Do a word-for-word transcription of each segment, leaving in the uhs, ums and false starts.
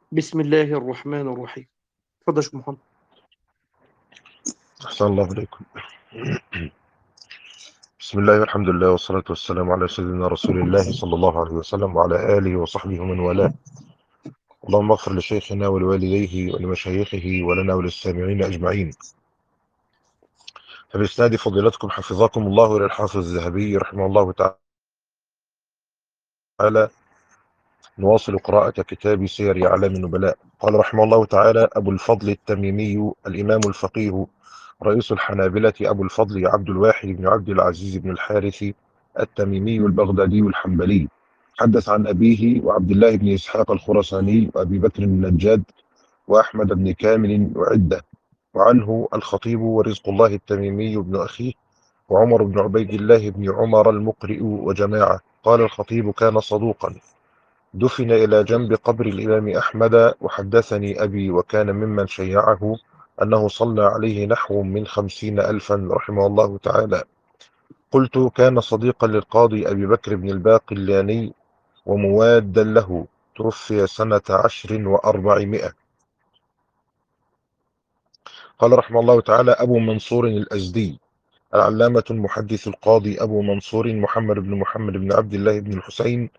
بسم الله الرحمن الرحيم. اتفضل يا شيخ محمد. أحسن الله إليكم. بسم الله والحمد لله والصلاة والسلام على سيدنا رسول الله صلى الله عليه وسلم وعلى آله وصحبه ومن والاه. اللهم اغفر لشيخنا ولوالديه ولمشايخه ولنا وللسامعين أجمعين. فبإسناد فضيلتكم حفظكم الله إلى الحافظ الذهبي رحمه الله تعالى نواصل قراءة كتاب سير أعلام النبلاء. قال رحمه الله تعالى: أبو الفضل التميمي الإمام الفقيه رئيس الحنابلة أبو الفضل عبد الواحد بن عبد العزيز بن الحارث التميمي البغدادي الحنبلي، حدث عن أبيه وعبد الله بن إسحاق الخرساني وأبي بكر النجاد وأحمد بن كامل وعدة، وعنه الخطيب ورزق الله التميمي بن أخيه وعمر بن عبيد الله بن عمر المقرئ وجماعة. قال الخطيب: كان صدوقا، دفن إلى جنب قبر الإمام أحمد. وحدثني أبي وكان ممن شيعه أنه صلى عليه نحو من خمسين ألفا رحمه الله تعالى. قلت: كان صديقا للقاضي أبي بكر بن الباقلاني وموادا له، توفي سنة عشر وأربعمائة. قال رحمه الله تعالى: أبو منصور الأزدي العلامة المحدث القاضي أبو منصور محمد بن محمد بن عبد الله بن الحسين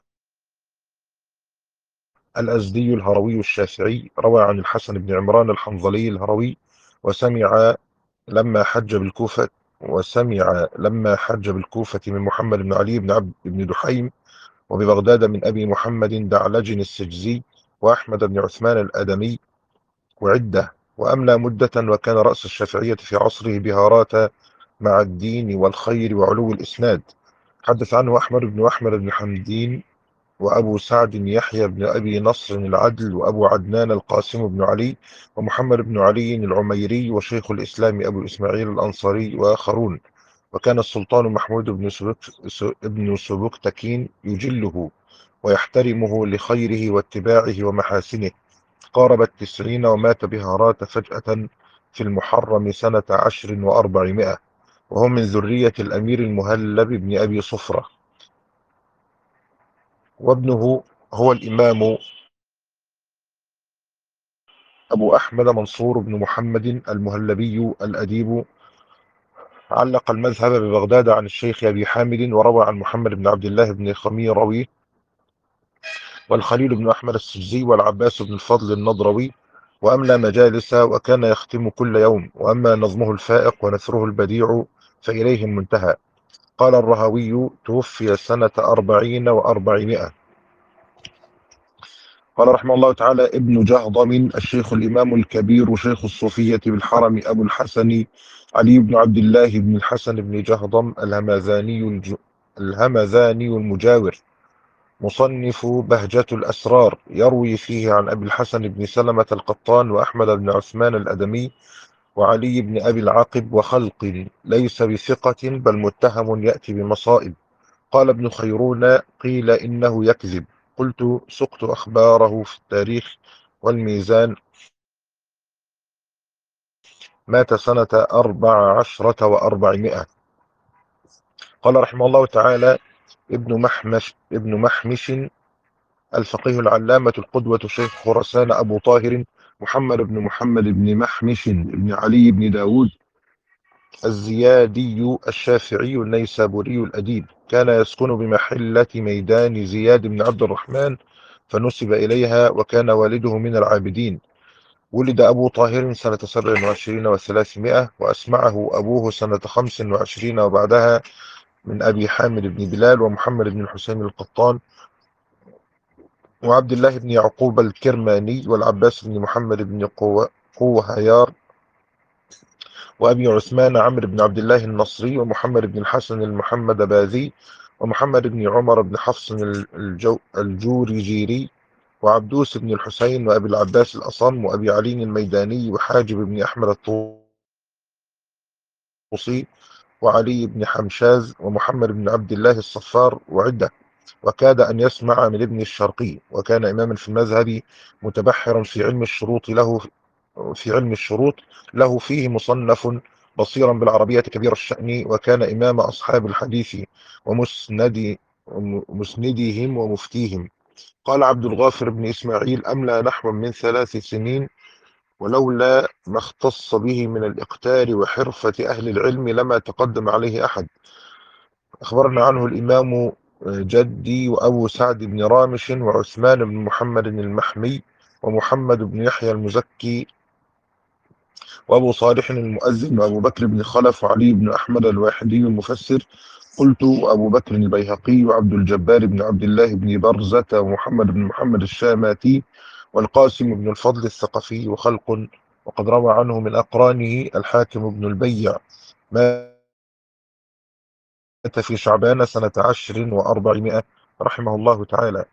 الأزدي الهروي الشافعي، روى عن الحسن بن عمران الحنظلي الهروي وسمع لما حج بالكوفة وسمع لما حج بالكوفة من محمد بن علي بن عبد بن دحيم، وببغداد من أبي محمد دعلج السجزي وأحمد بن عثمان الأدمي وعدة، وأملى مدة، وكان رأس الشافعية في عصره بهارات مع الدين والخير وعلو الإسناد. حدث عنه أحمد بن أحمد بن حمدين وأبو سعد يحيى بن أبي نصر العدل وأبو عدنان القاسم بن علي ومحمد بن علي العميري وشيخ الإسلام أبو إسماعيل الأنصاري وآخرون. وكان السلطان محمود بن سبك ابن سبكتكين يجله ويحترمه لخيره واتباعه ومحاسنه. قارب التسعين ومات بهارات فجأة في المحرم سنة عشر وأربعمائة، وهو من ذرية الأمير المهلب بن أبي صفرة، وابنه هو الإمام أبو أحمد منصور بن محمد المهلبي الأديب. علق المذهب ببغداد عن الشيخ أبي حامد، وروى عن محمد بن عبد الله بن خميروي والخليل بن أحمد السجزي والعباس بن الفضل النضروي، وأملى مجالس وكان يختم كل يوم. وأما نظمه الفائق ونثره البديع فإليه المنتهى. قال الرهوي: توفي سنة أربعين وأربعمائة. قال رحمه الله تعالى: ابن جهضم الشيخ الإمام الكبير شيخ الصوفية بالحرم أبو الحسن علي بن عبد الله بن الحسن بن جهضم الهمذاني الج... الهمذاني المجاور، مصنف بهجة الأسرار، يروي فيه عن أبي الحسن بن سلمة القطان وأحمد بن عثمان الأدمي وعلي بن أبي العاقب وخلق، ليس بثقة بل متهم يأتي بمصائب. قال ابن خيرون: قيل إنه يكذب. قلت: سقت أخباره في التاريخ والميزان. مات سنة أربع عشرة وأربعمائة. قال رحمه الله تعالى: ابن محمش ابن محمش الفقيه العلامة القدوة شيخ خراسان أبو طاهر محمد بن محمد بن محمش بن علي بن داود الزيادي الشافعي النيسابوري الأديب، كان يسكن بمحلة ميدان زياد بن عبد الرحمن فنسب إليها، وكان والده من العابدين. ولد أبو طاهر سنة سبع وعشرين وثلاثمائة، وأسمعه أبوه سنة خمس وعشرين وبعدها من أبي حامد بن بلال ومحمد بن الحسين القطان وعبد الله بن يعقوب الكرماني والعباس بن محمد بن قوة قوهيار وأبي عثمان عمرو بن عبد الله النصري ومحمد بن الحسن المحمد باذي ومحمد بن عمر بن حفص الجو الجورجيري وعبدوس بن الحسين وأبي العباس الأصم وأبي علي الميداني وحاجب بن أحمد الطوسي وعلي بن حمشاز ومحمد بن عبد الله الصفار وعدة. وكاد أن يسمع من ابن الشرقي، وكان إماما في المذهب متبحرا في علم الشروط له في علم الشروط له فيه مصنف بصيرا بالعربية كبير الشأن، وكان إمام أصحاب الحديث ومسند ومسندهم ومفتيهم. قال عبد الغافر بن إسماعيل: أملى نحو من ثلاث سنين، ولولا ما اختص به من الإقتار وحرفة أهل العلم لما تقدم عليه أحد. أخبرنا عنه الإمام جدي وأبو سعد بن رامش وعثمان بن محمد المحمي ومحمد بن يحيى المزكي وأبو صالح المؤذن وأبو بكر بن خلف وعلي بن أحمد الواحدي المفسر. قلت: وأبو بكر البيهقي وعبد الجبار بن عبد الله بن برزة ومحمد بن محمد الشاماتي والقاسم بن الفضل الثقفي وخلق. وقد روى عنه من أقرانه الحاكم بن البيع، مات في شعبان سنة عشر وأربعمائة رحمه الله تعالى.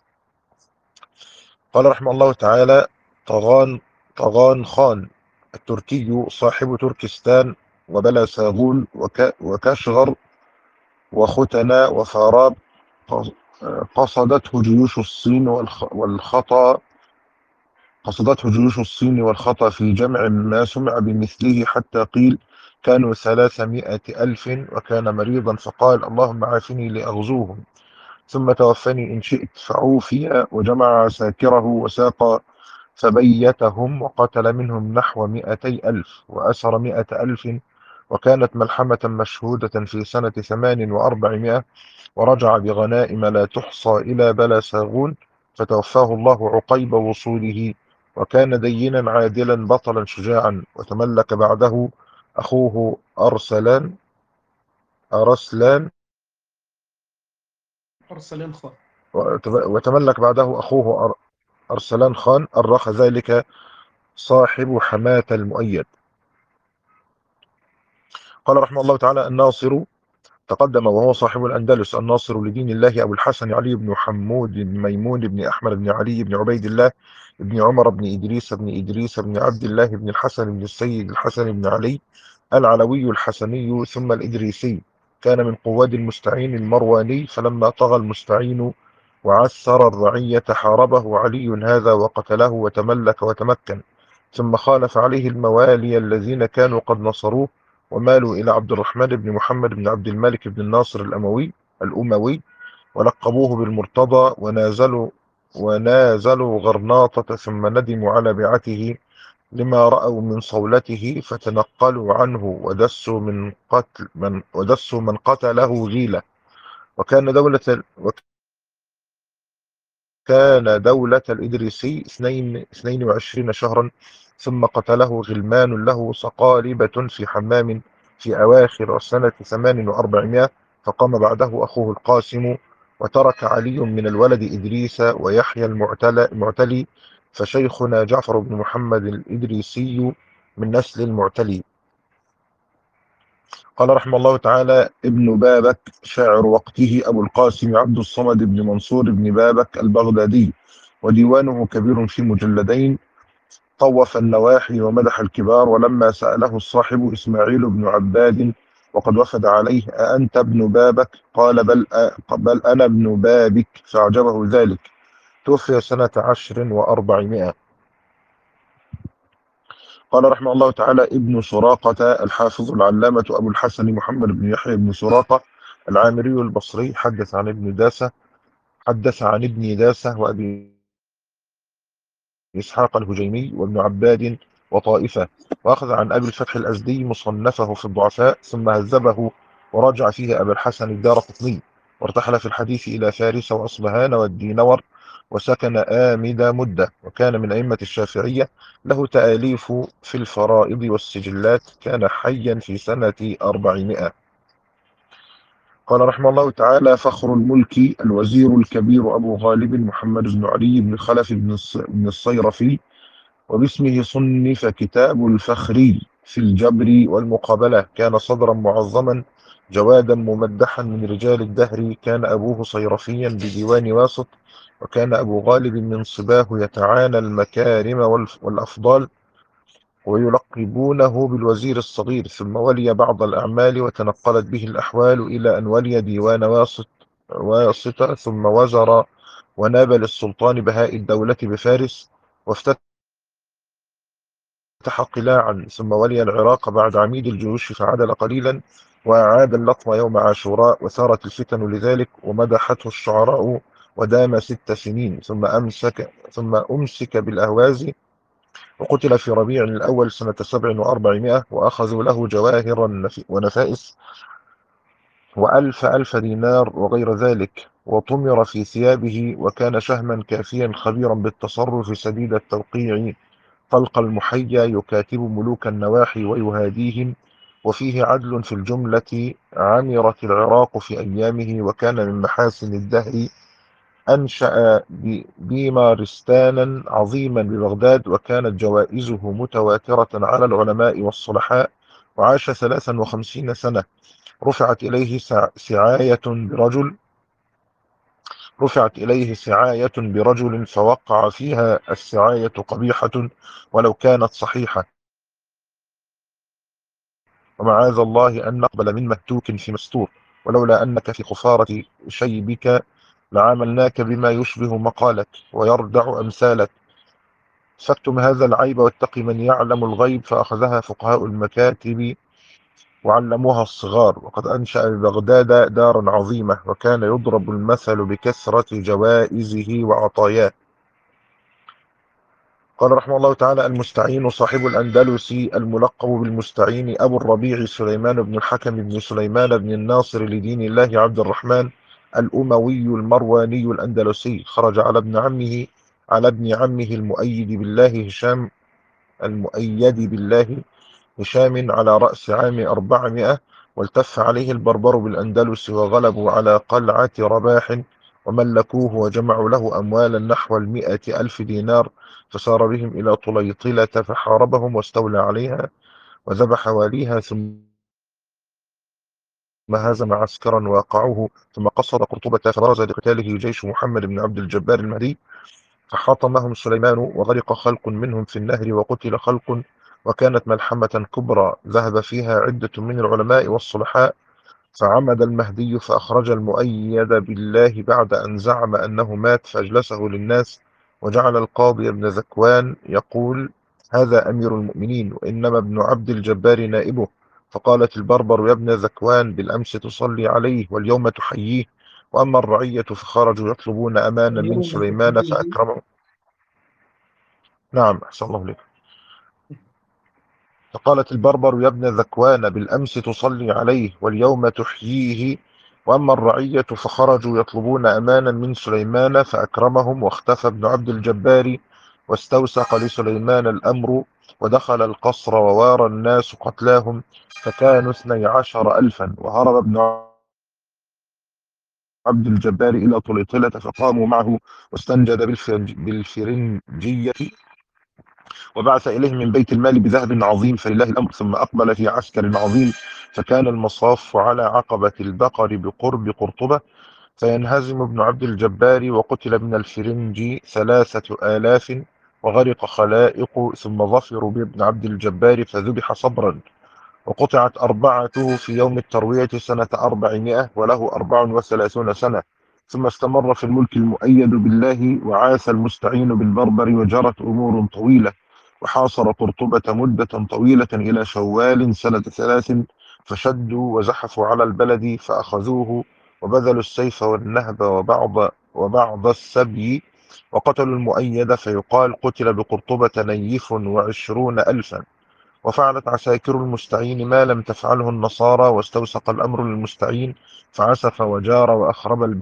قال رحمه الله تعالى: طغان طغان خان التركي صاحب تركستان وبلا ساغول وك وكاشغر وختنا وفاراب، قصدته جيوش الصين والخ والخطأ قصدته جيوش الصين والخطأ في جمع ما سمع بمثله، حتى قيل كانوا ثلاثمائة ألف، وكان مريضا فقال: اللهم عافني لأغزوهم ثم توفني إن شئت، فعوفي وجمع عساكره وساق فبيتهم وقتل منهم نحو مائتي ألف وأسر مائة ألف. وكانت ملحمة مشهودة في سنة ثمان وأربعمائة، ورجع بغنائم لا تحصى إلى بلا ساغون، فتوفاه الله عقيب وصوله. وكان دينا عادلا بطلا شجاعا. وتملك بعده أخوه أرسلان أرسلان أرسلان خان. وتملك بعده أخوه أرسلان خان أرخ ذلك صاحب حماة المؤيد. قال رحمه الله تعالى: الناصر تقدم وهو صاحب الأندلس، الناصر لدين الله أبو الحسن علي بن حمود بن ميمون بن أحمد بن علي بن عبيد الله بن عمر بن إدريس بن إدريس بن عبد الله بن الحسن بن السيد الحسن بن علي العلوي الحسني ثم الإدريسي. كان من قواد المستعين المرواني، فلما طغى المستعين وعثر الرعية حاربه علي هذا وقتله وتملك وتمكن، ثم خالف عليه الموالي الذين كانوا قد نصروه ومالوا إلى عبد الرحمن بن محمد بن عبد الملك بن الناصر الأموي الأموي ولقبوه بالمرتضى، ونازلوا ونازلوا غرناطة، ثم ندموا على بيعته لما رأوا من صولته، فتنقلوا عنه ودسوا من قتل من ودسوا من قتله غيلة. وكان دولة وكان دولة الإدريسي اثنين اثنين وعشرين شهرا، ثم قتله غلمان له صقالبة في حمام في أواخر سنة ثمان وأربعمائة، فقام بعده أخوه القاسم، وترك علي من الولد إدريس ويحيى المعتلى المعتلي، فشيخنا جعفر بن محمد الإدريسي من نسل المعتلي. قال رحمه الله تعالى: ابن بابك شاعر وقته أبو القاسم عبد الصمد بن منصور بن بابك البغدادي، وديوانه كبير في مجلدين. طوف النواحي ومدح الكبار. ولما سأله الصاحب إسماعيل بن عباد وقد وفد عليه: أأنت ابن بابك؟ قال: بل, بل أنا ابن بابك، فأعجبه ذلك. توفي سنة عشر وأربعمائة. قال رحمه الله تعالى: ابن سراقة الحافظ العلامة أبو الحسن محمد بن يحيى بن سراقة العامري البصري، حدث عن ابن داسة حدث عن ابن داسة وأبي إسحاق الهجيمي وابن عباد وطائفة، وأخذ عن أبي الفتح الأزدي مصنفه في الضعفاء، ثم هذبه وراجع فيه أبا الحسن الدارقطني، وارتحل في الحديث إلى فارس وأصبهان والدينور، وسكن آمد مدة، وكان من أئمة الشافعية، له تآليف في الفرائض والسجلات، كان حيا في سنة أربعمائة. قال رحمه الله تعالى: فخر الملك الوزير الكبير أبو غالب محمد بن علي بن خلف بن الصيرفي، وباسمه صنف كتاب الفخري في الجبر والمقابلة. كان صدرا معظما جوادا ممدحا من رجال الدهر. كان أبوه صيرفيا بديوان واسط، وكان أبو غالب من صباه يتعانى المكارم والأفضال، ويلقبونه بالوزير الصغير. ثم ولي بعض الأعمال وتنقلت به الأحوال إلى أن ولي ديوان واسط واسطة، ثم وزر وناب للسلطان بهاء الدولة بفارس، وافتتح قلاعا، ثم ولي العراق بعد عميد الجيوش فعدل قليلا، وأعاد اللطم يوم عاشوراء، وثارت الفتن لذلك، ومدحته الشعراء ودام ست سنين ثم أمسك ثم أمسك بالأهواز، وقتل في ربيع الأول سنة سبع وأربعمائة، وأخذوا له جواهر ونفائس وألف ألف دينار وغير ذلك، وطمر في ثيابه، وكان شهما كافيا خبيرا بالتصرف سديد التوقيع، طلق المحيا، يكاتب ملوك النواحي ويهاديهم، وفيه عدل في الجملة. عمرت العراق في أيامه، وكان من محاسن الدهر. أنشأ بيمارستانا عظيما ببغداد، وكانت جوائزه متواترة على العلماء والصلحاء، وعاش ثلاثا وخمسين سنة. رفعت إليه سعاية برجل رفعت إليه سعاية برجل فوقع فيها السعاية قبيحة ولو كانت صحيحة، ومعاذ الله أن نقبل من مهتوك في مستور، ولولا أنك في خفارة شيبك لعاملناك بما يشبه مقالك ويردع أمثالك، فاكتم هذا العيب واتق من يعلم الغيب. فأخذها فقهاء المكاتب وعلموها الصغار. وقد أنشأ ببغداد دارا عظيمة، وكان يضرب المثل بكثرة جوائزه وعطاياه. قال رحمه الله تعالى: المستعين صاحب الأندلس الملقب بالمستعين أبو الربيع سليمان بن الحكم بن سليمان بن الناصر لدين الله عبد الرحمن الأموي المرواني الأندلسي، خرج على ابن عمه على ابن عمه المؤيد بالله هشام المؤيد بالله هشام على رأس عام أربعمائة، والتف عليه البربر بالأندلس، وغلبوا على قلعة رباح وملكوه، وجمعوا له أموالا نحو المائة ألف دينار، فسار بهم إلى طليطلة فحاربهم واستولى عليها وذبح واليها، ثم هزم عسكرا واقعوه، ثم قصد قرطبة فبرز لقتاله جيش محمد بن عبد الجبار المهدي، فحاطمهم سليمان وغرق خلق منهم في النهر وقتل خلق، وكانت ملحمة كبرى ذهب فيها عدة من العلماء والصلحاء، فعمد المهدي فأخرج المؤيد بالله بعد أن زعم أنه مات، فأجلسه للناس، وجعل القاضي ابن ذكوان يقول: هذا أمير المؤمنين، وإنما ابن عبد الجبار نائبه. فقالت البربر: يا ابن ذكوان، بالأمس تصلي عليه واليوم تحييه، وأما الرعية فخرجوا يطلبون أمانا من سليمان فأكرمه. نعم، أحسن الله إليك. فقالت البربر: يا ابن ذكوان، بالأمس تصلي عليه واليوم تحييه، وأما الرعية فخرجوا يطلبون أمانا من سليمان فأكرمهم. واختفى ابن عبد الجبار، واستوسق لسليمان الأمر، ودخل القصر ووارى الناس قتلاهم، فكانوا اثني عشر ألفا. وهرب ابن عبد الجبار إلى طليطلة، فقاموا معه، واستنجد بالفرنجية، وبعث إليهم من بيت المال بذهب عظيم، فلله الأمر. ثم أقبل في عسكر عظيم، فكان المصاف على عقبة البقر بقرب قرطبة، فينهزم ابن عبد الجبار، وقتل من الفرنج ثلاثة آلاف، وغرق خلائق، ثم ظفروا بابن عبد الجبار فذبح صبرا، وقطعت أربعته في يوم التروية سنة أربعمائة، وله أربع وثلاثون سنة. ثم استمر في الملك المؤيد بالله، وعاث المستعين بالبربر، وجرت أمور طويلة، وحاصر قرطبة مدة طويلة إلى شوال سنة ثلاث، فشدوا وزحفوا على البلد فأخذوه، وبذلوا السيف والنهب وبعض وبعض السبي، وقتلوا المؤيد، فيقال قتل بقرطبة نيف وعشرون ألفا. وفعلت عساكر المستعين ما لم تفعله النصارى، واستوسق الأمر للمستعين، فعسف وجار وأخرب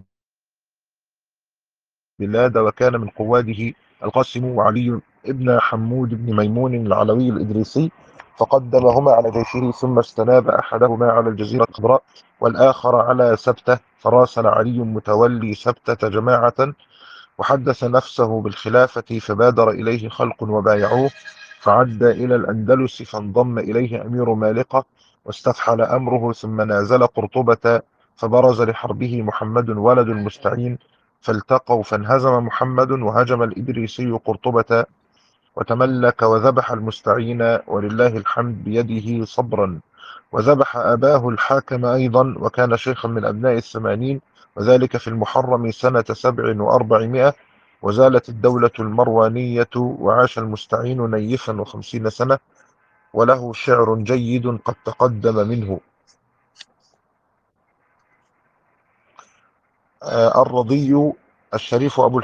البلاد، وكان من قواده القاسم وعلي ابن حمود بن ميمون العلوي الإدريسي، فقدمهما على جيشه، ثم استناب أحدهما على الجزيرة الخضراء والآخر على سبتة، فراسل علي متولي سبتة جماعة، وحدث نفسه بالخلافة، فبادر إليه خلق وبايعوه، فعد إلى الأندلس، فانضم إليه أمير مالقة، واستفحل أمره، ثم نازل قرطبة، فبرز لحربه محمد ولد المستعين، فالتقوا، فانهزم محمد، وهجم الإدريسي قرطبة، وتملك وذبح المستعين، ولله الحمد بيده صبرا، وذبح أباه الحاكم أيضا، وكان شيخا من أبناء الثمانين، وذلك في المحرم سنة سبع وأربعمائة. وزالت الدولة المروانية، وعاش المستعين نيفا وخمسين سنة، وله شعر جيد قد تقدم منه. آه الرضي الشريف أبو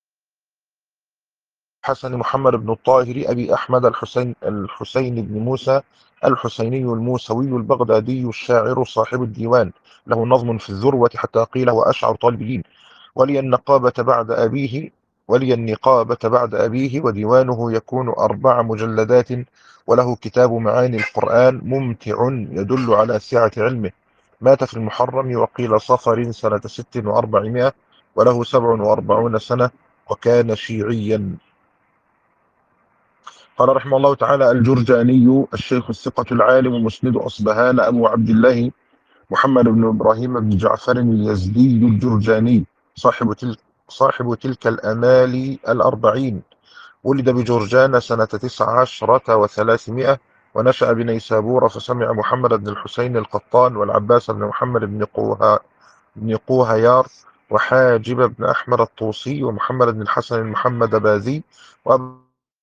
الحسن محمد بن الطاهر أبي أحمد الحسين الحسين بن موسى الحسيني الموسوي البغدادي الشاعر صاحب الديوان، له نظم في الذروة حتى قيل وأشعر طالبين. ولي النقابة بعد أبيه ولي النقابة بعد أبيه وديوانه يكون أربع مجلدات، وله كتاب معاني القرآن ممتع يدل على سعة علمه. مات في المحرم وقيل صفر سنة ست وأربعمائة، وله سبع وأربعون سنة، وكان شيعيا. قال رحمه الله تعالى: الجرجاني الشيخ الثقة العالم مسند أصبهان أبو عبد الله محمد بن إبراهيم بن جعفر اليزدي الجرجاني، صاحب تلك صاحب تلك الأمال الأربعين. ولد بجرجان سنة تسع عشرة وثلاثمائة، ونشأ بنيسابور، فسمع محمد بن الحسين القطان والعباس بن محمد بن قوها بن قوهيار وحاجب بن أحمد الطوسي ومحمد بن الحسن المحمد باذي وأبا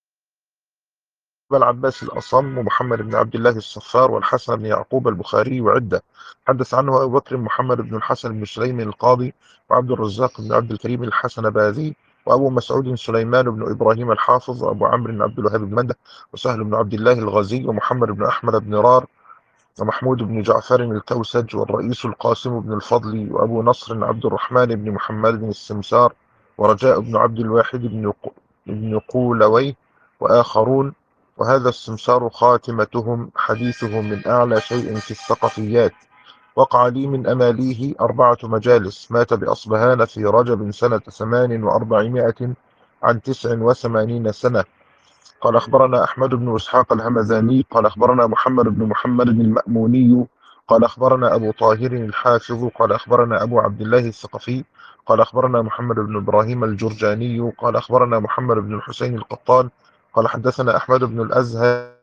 العباس الأصم ومحمد بن عبد الله الصفار والحسن بن يعقوب البخاري وعدة. حدث عنه أبو بكر محمد بن الحسن بن سليم القاضي، وعبد الرزاق بن عبد الكريم الحسن باذي، وأبو مسعود سليمان بن إبراهيم الحافظ، وأبو عمرو بن عبد الوهاب بن منده، وسهل بن عبد الله الغزي، ومحمد بن أحمد بن رار، ومحمود بن جعفر الكوسج، والرئيس القاسم بن الفضل، وأبو نصر عبد الرحمن بن محمد بن السمسار، ورجاء بن عبد الواحد بن بن قولويه، وآخرون. وهذا السمسار خاتمتهم حديثهم من أعلى شيء في الثقفيات. وقع لي من أماليه أربعة مجالس. مات بأصبهان في رجب سنة ثمان وأربعمائة عن تسع وثمانين سنة. قال أخبرنا أحمد بن إسحاق الهمذاني قال أخبرنا محمد بن محمد المأموني قال أخبرنا أبو طاهر الحافظ قال أخبرنا أبو عبد الله الثقفي قال أخبرنا محمد بن إبراهيم الجرجاني قال أخبرنا محمد بن الحسين القطان قال حدثنا أحمد بن الأزهري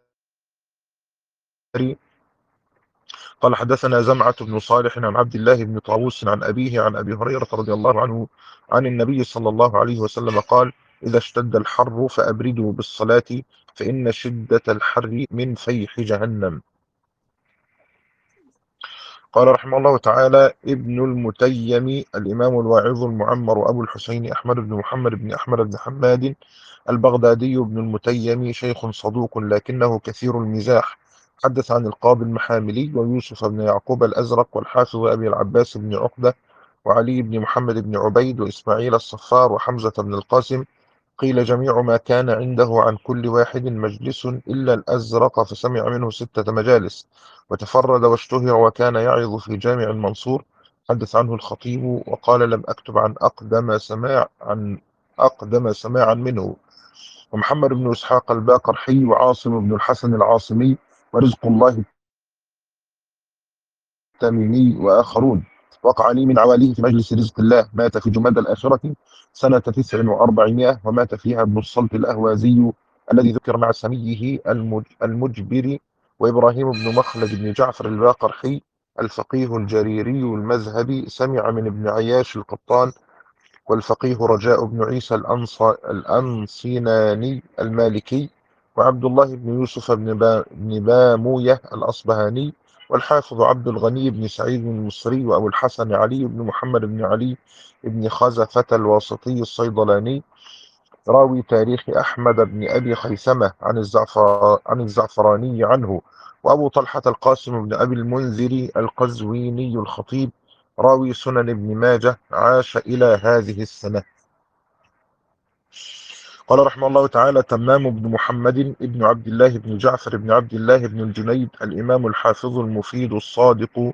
قال حدثنا زمعة بن صالح عن عبد الله بن طاووس عن أبيه عن أبي هريرة رضي الله عنه عن النبي صلى الله عليه وسلم قال: إذا اشتد الحر فأبردوا بالصلاة، فإن شدة الحر من فيح جهنم. قال رحمه الله تعالى: ابن المتيم الإمام الواعظ المعمر أبو الحسين أحمد بن محمد بن أحمد بن حماد البغدادي ابن المتيم، شيخ صدوق لكنه كثير المزاح. حدث عن القاضي المحاملي ويوسف بن يعقوب الأزرق والحافظ أبي العباس بن عقدة وعلي بن محمد بن عبيد وإسماعيل الصفار وحمزة بن القاسم. قيل جميع ما كان عنده عن كل واحد مجلس إلا الأزرق، فسمع منه ستة مجالس، وتفرد واشتهر وكان يعظ في جامع المنصور. حدث عنه الخطيب وقال: لم أكتب عن أقدم سماع عن أقدم سماعا منه. ومحمد بن إسحاق الباقرحي وعاصم بن الحسن العاصمي ورزق الله التميمي وآخرون. وقع لي من عواليه في مجلس رزق الله. مات في جمادى الآخرة سنة تسع وأربعمائة، ومات فيها ابن الصلت الأهوازي الذي ذكر مع سميه المجبر، وإبراهيم بن مخلد بن جعفر الباقرحي الفقيه الجريري المذهبي، سمع من ابن عياش القطان والفقيه رجاء بن عيسى الأنصيناني المالكي، وعبد الله بن يوسف بن, با بن باموية الأصبهاني، والحافظ عبد الغني بن سعيد المصري، وأبو الحسن علي بن محمد بن علي بن خزفة الواسطي الصيدلاني، راوي تاريخ أحمد بن أبي خيثمة عن الزعفر عن الزعفراني عنه. وأبو طلحة القاسم بن أبي المنذر القزويني الخطيب، راوي سنن ابن ماجه، عاش إلى هذه السنة. قال رحمه الله تعالى: تمام بن محمد بن عبد الله بن جعفر بن عبد الله بن الجنيد الإمام الحافظ المفيد الصادق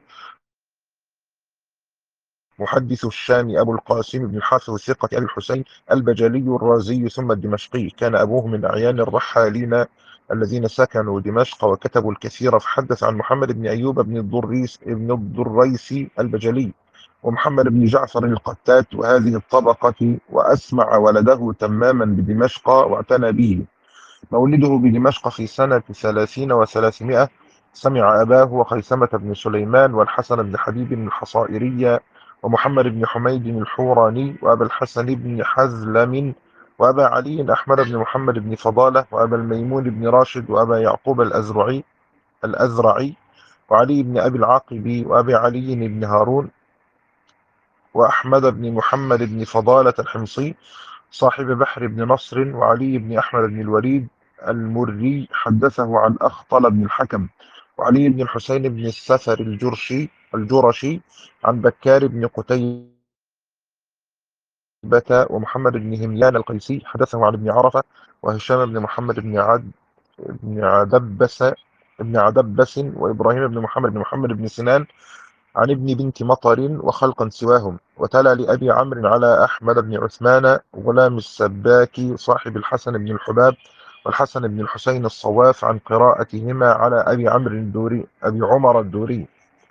محدث الشام أبو القاسم بن الحافظ الثقة أبي الحسين البجلي الرازي ثم الدمشقي. كان أبوه من أعيان الرحالين الذين سكنوا دمشق وكتبوا الكثير. فحدث عن محمد بن أيوب بن الضريس بن الضريسي البجلي ومحمد بن جعفر القتات وهذه الطبقة، وأسمع ولده تماما بدمشق واعتنى به. مولده بدمشق في سنة ثلاثين وثلاثمائة. سمع أباه وخيثمة بن سليمان والحسن بن حبيب الحصائري ومحمد بن حميد الحوراني وأبا الحسن بن حزلم وأبا علي أحمد بن محمد بن فضالة وأبا الميمون بن راشد وأبا يعقوب الأزرعي الأزرعي وعلي بن أبي العاقب وأبي علي بن هارون وأحمد بن محمد بن فضالة الحمصي صاحب بحر بن نصر، وعلي بن أحمد بن الوليد المري حدثه عن أخطل بن الحكم، وعلي بن الحسين بن السفر الجرشي الجرشي عن بكار بن قتيبة، ومحمد بن هميان القيسي حدثه عن ابن عرفة، وهشام بن محمد بن عد بن عدبس بن عدبس وإبراهيم بن محمد بن محمد بن سنان عن ابن بنت مطر وخلقا سواهم. وتلا لأبي عمرو على أحمد بن عثمان غلام السباكي صاحب الحسن بن الحباب والحسن بن الحسين الصواف عن قراءتهما على أبي عمرو الدوري أبي عمر الدوري.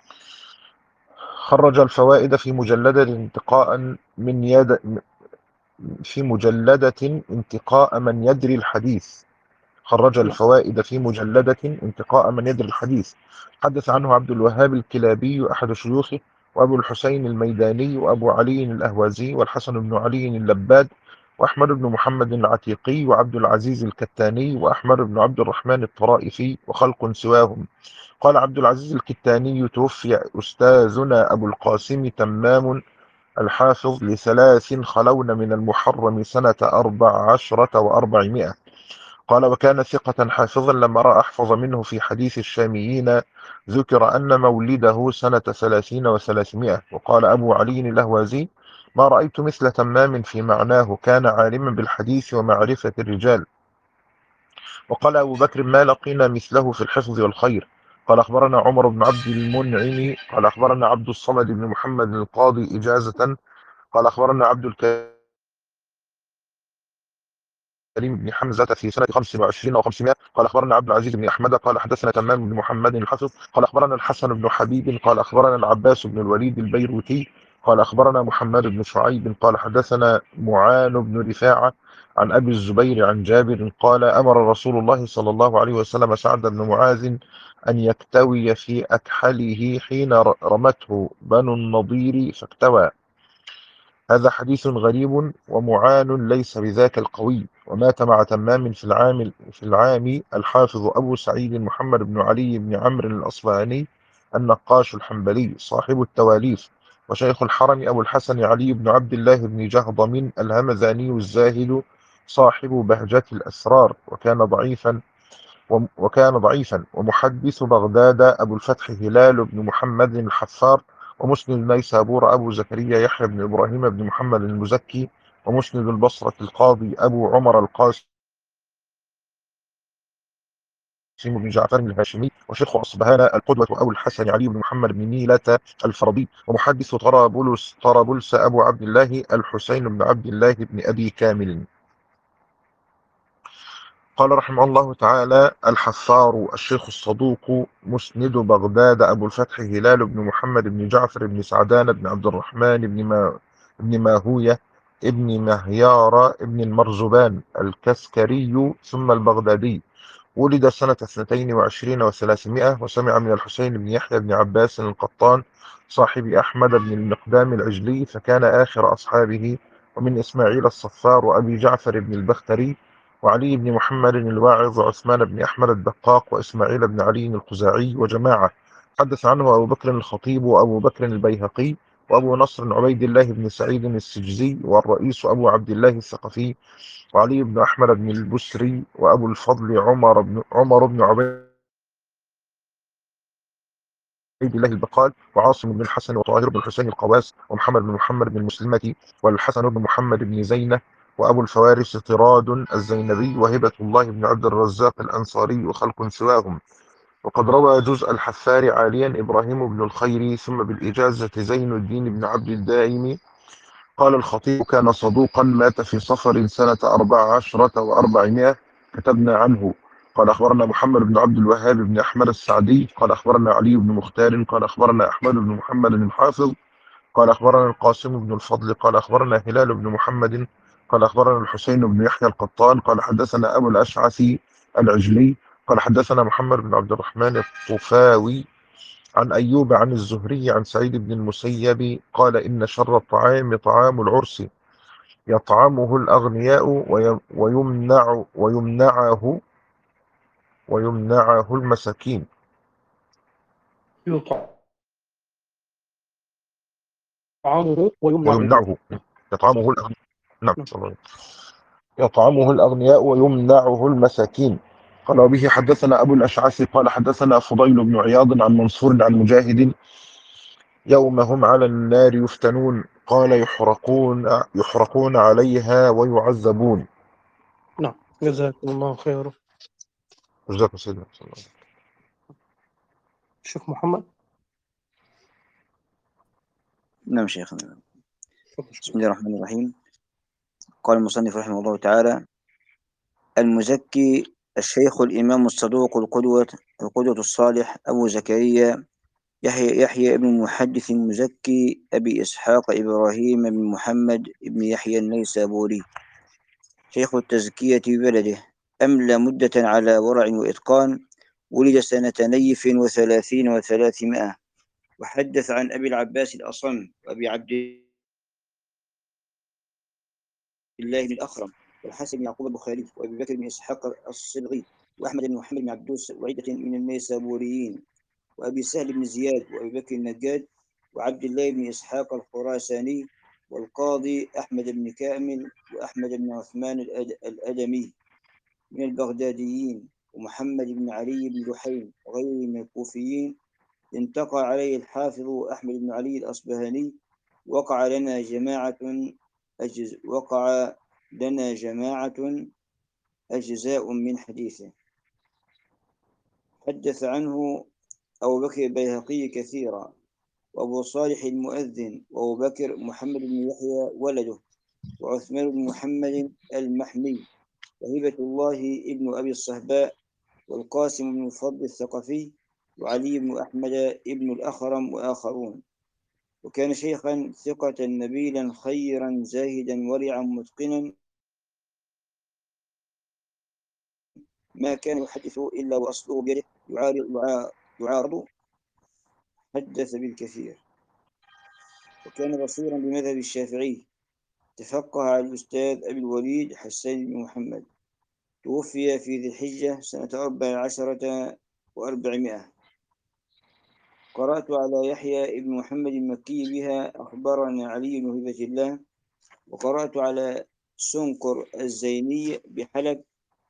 خرج الفوائد في مجلدة انتقاء من يد في مجلدة انتقاء من يدري الحديث خرج نعم. الفوائد في مجلدة انتقاء من يدري الحديث. حدث عنه عبد الوهاب الكلابي أحد شيوخه، وأبو الحسين الميداني، وأبو علي الأهوازي، والحسن بن علي اللباد، وأحمد بن محمد العتيقي، وعبد العزيز الكتاني، وأحمد بن عبد الرحمن الطرائفي، وخلق سواهم. قال عبد العزيز الكتاني: توفي أستاذنا أبو القاسم تمام الحافظ لثلاث خلون من المحرم سنة أربع عشرة وأربعمائة. قال: وكان ثقة حافظا لم أرى أحفظ منه في حديث الشاميين. ذكر أن مولده سنة ثلاثين وثلاثمائة. وقال أبو علي الأهوازي: ما رأيت مثل تمام في معناه، كان عالما بالحديث ومعرفة الرجال. وقال أبو بكر: ما لقينا مثله في الحفظ والخير. قال: أخبرنا عمر بن عبد المنعم قال أخبرنا عبد الصمد بن محمد القاضي إجازة قال أخبرنا عبد الكريم كريم بن حمزة في سنة خمس وعشرين وخمسمائة. قال أخبرنا عبد العزيز بن أحمد قال حدثنا تمام بن محمد الحافظ قال أخبرنا الحسن بن حبيب قال أخبرنا العباس بن الوليد البيروتي قال أخبرنا محمد بن شعيب قال حدثنا معان بن رفاعة عن أبي الزبير عن جابر قال: أمر رسول الله صلى الله عليه وسلم سعد بن معاذ أن يكتوي في أكحله حين رمته بنو النضير فاكتوى. هذا حديث غريب، ومعان ليس بذاك القوي. ومات مع تمام في العام في العام الحافظ أبو سعيد محمد بن علي بن عمرو الأصفهاني النقاش الحنبلي صاحب التواليف، وشيخ الحرم أبو الحسن علي بن عبد الله بن جهضم الهمذاني الزاهد صاحب بهجة الأسرار، وكان ضعيفا وكان ضعيفا ومحدث بغداد أبو الفتح هلال بن محمد الحفار، ومسند النيسابور أبو زكريا يحيى بن إبراهيم بن محمد المزكي، ومسند البصرة القاضي أبو عمر القاسم بن جعفر الهاشمي، وشيخ أصبهان القدوة أبو الحسن علي بن محمد بن ميلة الفرضي، ومحدث طرابلس طرابلس أبو عبد الله الحسين بن عبد الله بن أبي كامل. قال رحمه الله تعالى: الحفار الشيخ الصدوق مسند بغداد أبو الفتح هلال بن محمد بن جعفر بن سعدان بن عبد الرحمن بن ما بن ماهوية ابن مهيار ابن المرزبان الكسكري ثم البغدادي. ولد سنة اثنتين وعشرين وثلاثمائة، وسمع من الحسين بن يحيى بن عباس القطان صاحب أحمد بن المقدام العجلي، فكان آخر أصحابه. ومن إسماعيل الصفار وأبي جعفر بن البختري وعلي بن محمد الواعظ وعثمان بن أحمد الدقاق وإسماعيل بن علي الخزاعي وجماعة. حدث عنه أبو بكر الخطيب وأبو بكر البيهقي وأبو نصر عبيد الله بن سعيد السجزي، والرئيس أبو عبد الله الثقفي، وعلي بن أحمد بن البسري، وأبو الفضل عمر بن عمر بن عبيد الله البقال، وعاصم بن الحسن، وطاهر بن الحسين القواس، ومحمد بن محمد بن المسلمة، والحسن بن محمد بن زينة، وأبو الفوارس طراد الزينبي، وهبة الله بن عبد الرزاق الأنصاري، وخلق سواهم. وقد روى جزء الحفار عاليا إبراهيم بن الخير، ثم بالإجازة زين الدين بن عبد الدائم. قال الخطيب: كان صدوقا، مات في صفر سنة أربع عشرة وأربعمائة، كتبنا عنه. قال أخبرنا محمد بن عبد الوهاب بن أحمد السعدي قال أخبرنا علي بن مختار قال أخبرنا أحمد بن محمد الحافظ قال أخبرنا القاسم بن الفضل قال أخبرنا هلال بن محمد قال أخبرنا الحسين بن يحيى القطان قال حدثنا أبو الأشعث العجلي قال حدثنا محمد بن عبد الرحمن الطفاوي عن أيوب عن الزهري عن سعيد بن المسيب قال: إن شر الطعام طعام العرس، يطعمه الأغنياء ويمنع ويمنعه ويمنعه المساكين. يطعمه يطعمه ويمنعه. ويمنعه يطعمه الأغنياء. نعم نعم. صلى الله عليه وسلم. يطعمه الأغنياء ويمنعه المساكين. قال وبه حدثنا أبو الأشعث قال حدثنا فضيل بن عياض عن منصور عن مجاهد يوم هم على النار يفتنون قال يحرقون يحرقون عليها ويعذبون. نعم، جزاكم الله خيرا. جزاكم سيدنا صلى الله عليه وسلم. الشيخ محمد. نعم شيخنا. تفضل. بسم الله الرحمن الرحيم. قال المصنف رحمه الله تعالى: المزكي الشيخ الإمام الصدوق القدوة القدوة الصالح أبو زكريا يحيى يحيى ابن المحدث المزكي أبي إسحاق إبراهيم بن محمد بن يحيى النيسابوري، شيخ التزكية ببلده، أملى مدة على ورع وإتقان، ولد سنة نيف وثلاثين وثلاثمائة، وحدث عن أبي العباس الأصم وأبي عبد الله بن الأخرم والحسن بن يعقوب البخاري وأبي بكر بن إسحاق الصبغي وأحمد بن محمد بن عبدوس وعدة من النيسابوريين وأبي سهل بن زياد وأبي بكر النجاد وعبد الله بن إسحاق الخراساني والقاضي أحمد بن كامل وأحمد بن عثمان الأدمي من البغداديين ومحمد بن علي بن لحين وغيره من الكوفيين. انتقى عليه الحافظ أحمد بن علي الأصبهاني. وقع لنا جماعة أجز وقع لنا جماعة أجزاء من حديثه. حدث عنه أبو بكر البيهقي كثيرا، وأبو صالح المؤذن، وأبو بكر محمد بن يحيى ولده، وعثمان بن محمد المحمي، وهبة الله ابن أبي الصهباء، والقاسم بن الفضل الثقفي، وعلي بن أحمد ابن الأخرم وآخرون. وكان شيخا ثقة نبيلا خيرا زاهدا ورعا متقنا، ما كان يحدث إلا وأصله بيده يعارض, يعارض حدث بالكثير. وكان بصيرا بمذهب الشافعي. تفقه على الأستاذ أبي الوليد حسين بن محمد. توفي في ذي الحجة سنة أربع عشرة وأربعمائة. قرأت على يحيى بن محمد المكي بها أخبرنا علي بن هبة الله. وقرأت على سنقر الزيني بحلب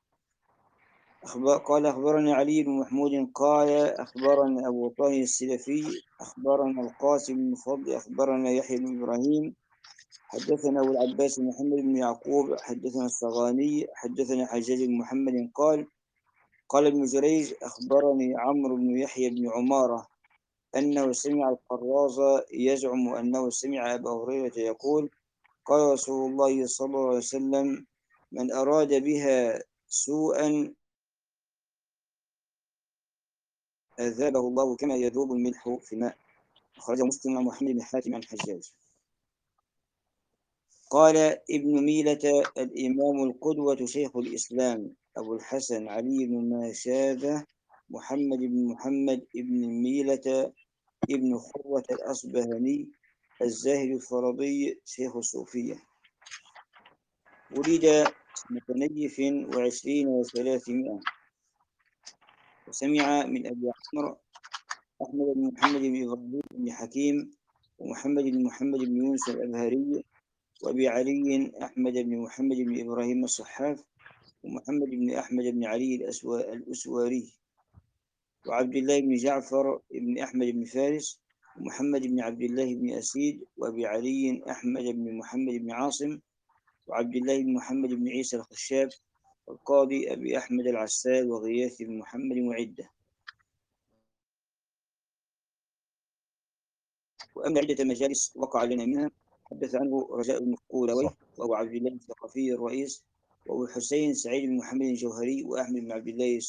أخبار قال أخبرنا علي بن محمود قال أخبرنا أبو طاهر السلفي أخبرنا القاسم بن فضل أخبرنا يحيى بن إبراهيم حدثنا أبو العباس محمد بن يعقوب حدثنا الصغاني حدثنا حجاج بن محمد قال قال ابن جريج أخبرني عمرو بن يحيى بن عمارة أنه سمع القراظ يزعم أنه سمع أبا هريرة يقول قال رسول الله صلى الله عليه وسلم من أراد بها سوءا أذابه الله كما يذوب الملح في الماء. أخرجه مسلم عن محمد بن حاتم عن الحجاج. قال ابن ميلة الإمام القدوة شيخ الإسلام أبو الحسن علي بن ماشاذة محمد بن محمد بن ميلة ابن خروة الأصبهاني الزاهد الفرضي شيخ الصوفية. ولد سنة نيف وعشرين وثلاثمائة. وسمع من أبي عمرو أحمد بن محمد بن إبراهيم بن حكيم ومحمد بن محمد بن يونس الأبهري وأبي علي أحمد بن محمد بن إبراهيم الصحاف ومحمد بن أحمد بن علي الأسواري وعبد الله بن جعفر بن أحمد بن فارس ومحمد بن عبد الله بن أسيد وأبي علي أحمد بن محمد بن عاصم وعبد الله بن محمد بن عيسى الخشاب والقاضي أبي أحمد العسال وغياث بن محمد وعدة. وأما عدة مجالس وقع لنا منها حدث عنه رجاء بن قولوي وأبو عبد الله الثقفي الرئيس وأبو حسين سعيد بن محمد الجوهري وأحمد بن عبد الله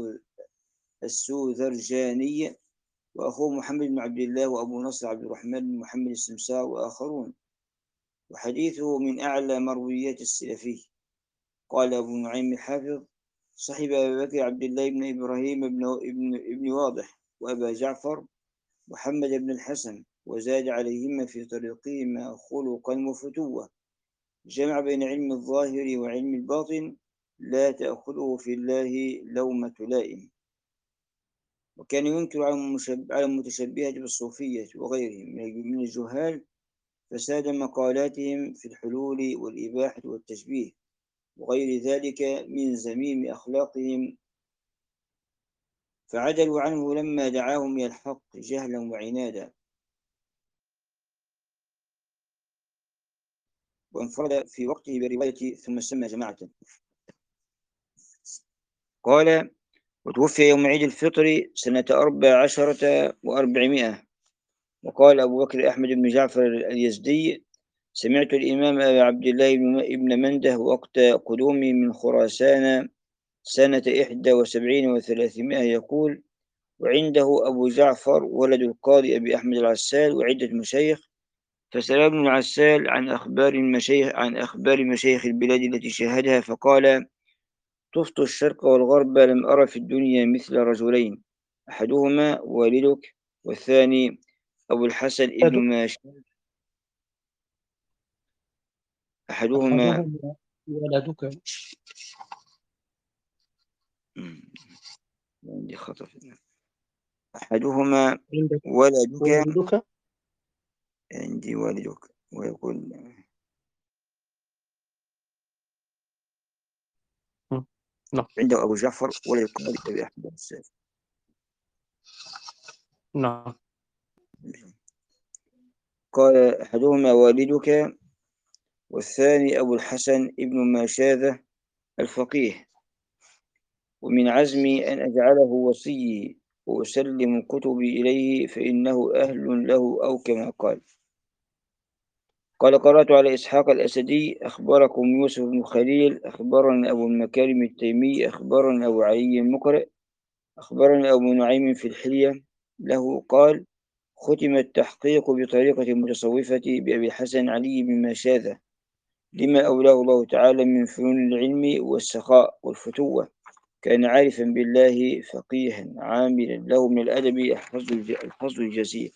السوذرجاني وأخوه محمد بن عبد الله وأبو نصر عبد الرحمن بن محمد السمسار وآخرون. وحديثه من أعلى مرويات السلفي. قال أبو نعيم الحافظ صحب أبي بكر عبد الله بن إبراهيم بن, ابن, ابن واضح وأبا جعفر محمد بن الحسن وزاد عليهما في طريقهما خلقا وفتوة. جمع بين علم الظاهر وعلم الباطن لا تأخذه في الله لومة لائم. وكان ينكر على المتشبهة بالصوفية وغيرهم من الجهال فساد مقالاتهم في الحلول والإباحة والتشبيه وغير ذلك من زميم أخلاقهم، فعدلوا عنه لما دعاهم إلى الحق جهلا وعنادا، وانفرد في وقته بالرواية ثم سمى جماعة. قال: وتوفي يوم عيد الفطر سنة أربع عشرة وأربعمائة. وقال أبو بكر أحمد بن جعفر اليزدي: سمعت الإمام أبا عبد الله بن منده وقت قدومي من خراسان سنة إحدى وسبعين وثلاثمائة يقول: وعنده أبو جعفر ولد القاضي أبي أحمد العسال وعدة مشايخ، فسأل ابن العسال عن أخبار المشايخ عن أخبار مشايخ البلاد التي شاهدها، فقال: طفت الشرق والغرب لم أرى في الدنيا مثل رجلين، أحدهما والدك والثاني أبو الحسن ابن أحد- ماشي. أحدهما أحدهم ولدك. عندي خطأ في- أحدهما عندك ولدك. والدك. عندي والدك ويقول مم. نعم. عنده أبو جعفر ولد القاضي أبي أحمد العسال. نعم. قال: أحدهما والدك والثاني أبو الحسن ابن ماشاذة الفقيه، ومن عزمي أن أجعله وصيي وأسلم كتبي إليه فإنه أهل له، أو كما قال. قال: قرأت على إسحاق الأسدي: أخبركم يوسف بن خليل، أخبرنا أبو المكارم التيمي، أخبرنا أبو علي المقرئ، أخبرنا أبو نعيم في الحلية له قال: ختم التحقيق بطريقة المتصوفة بأبي الحسن علي بن ماشاذة، لما أولاه الله تعالى من فنون العلم والسخاء والفتوة. كان عارفا بالله فقيها عاملا له من الأدب الحظ الجزيل.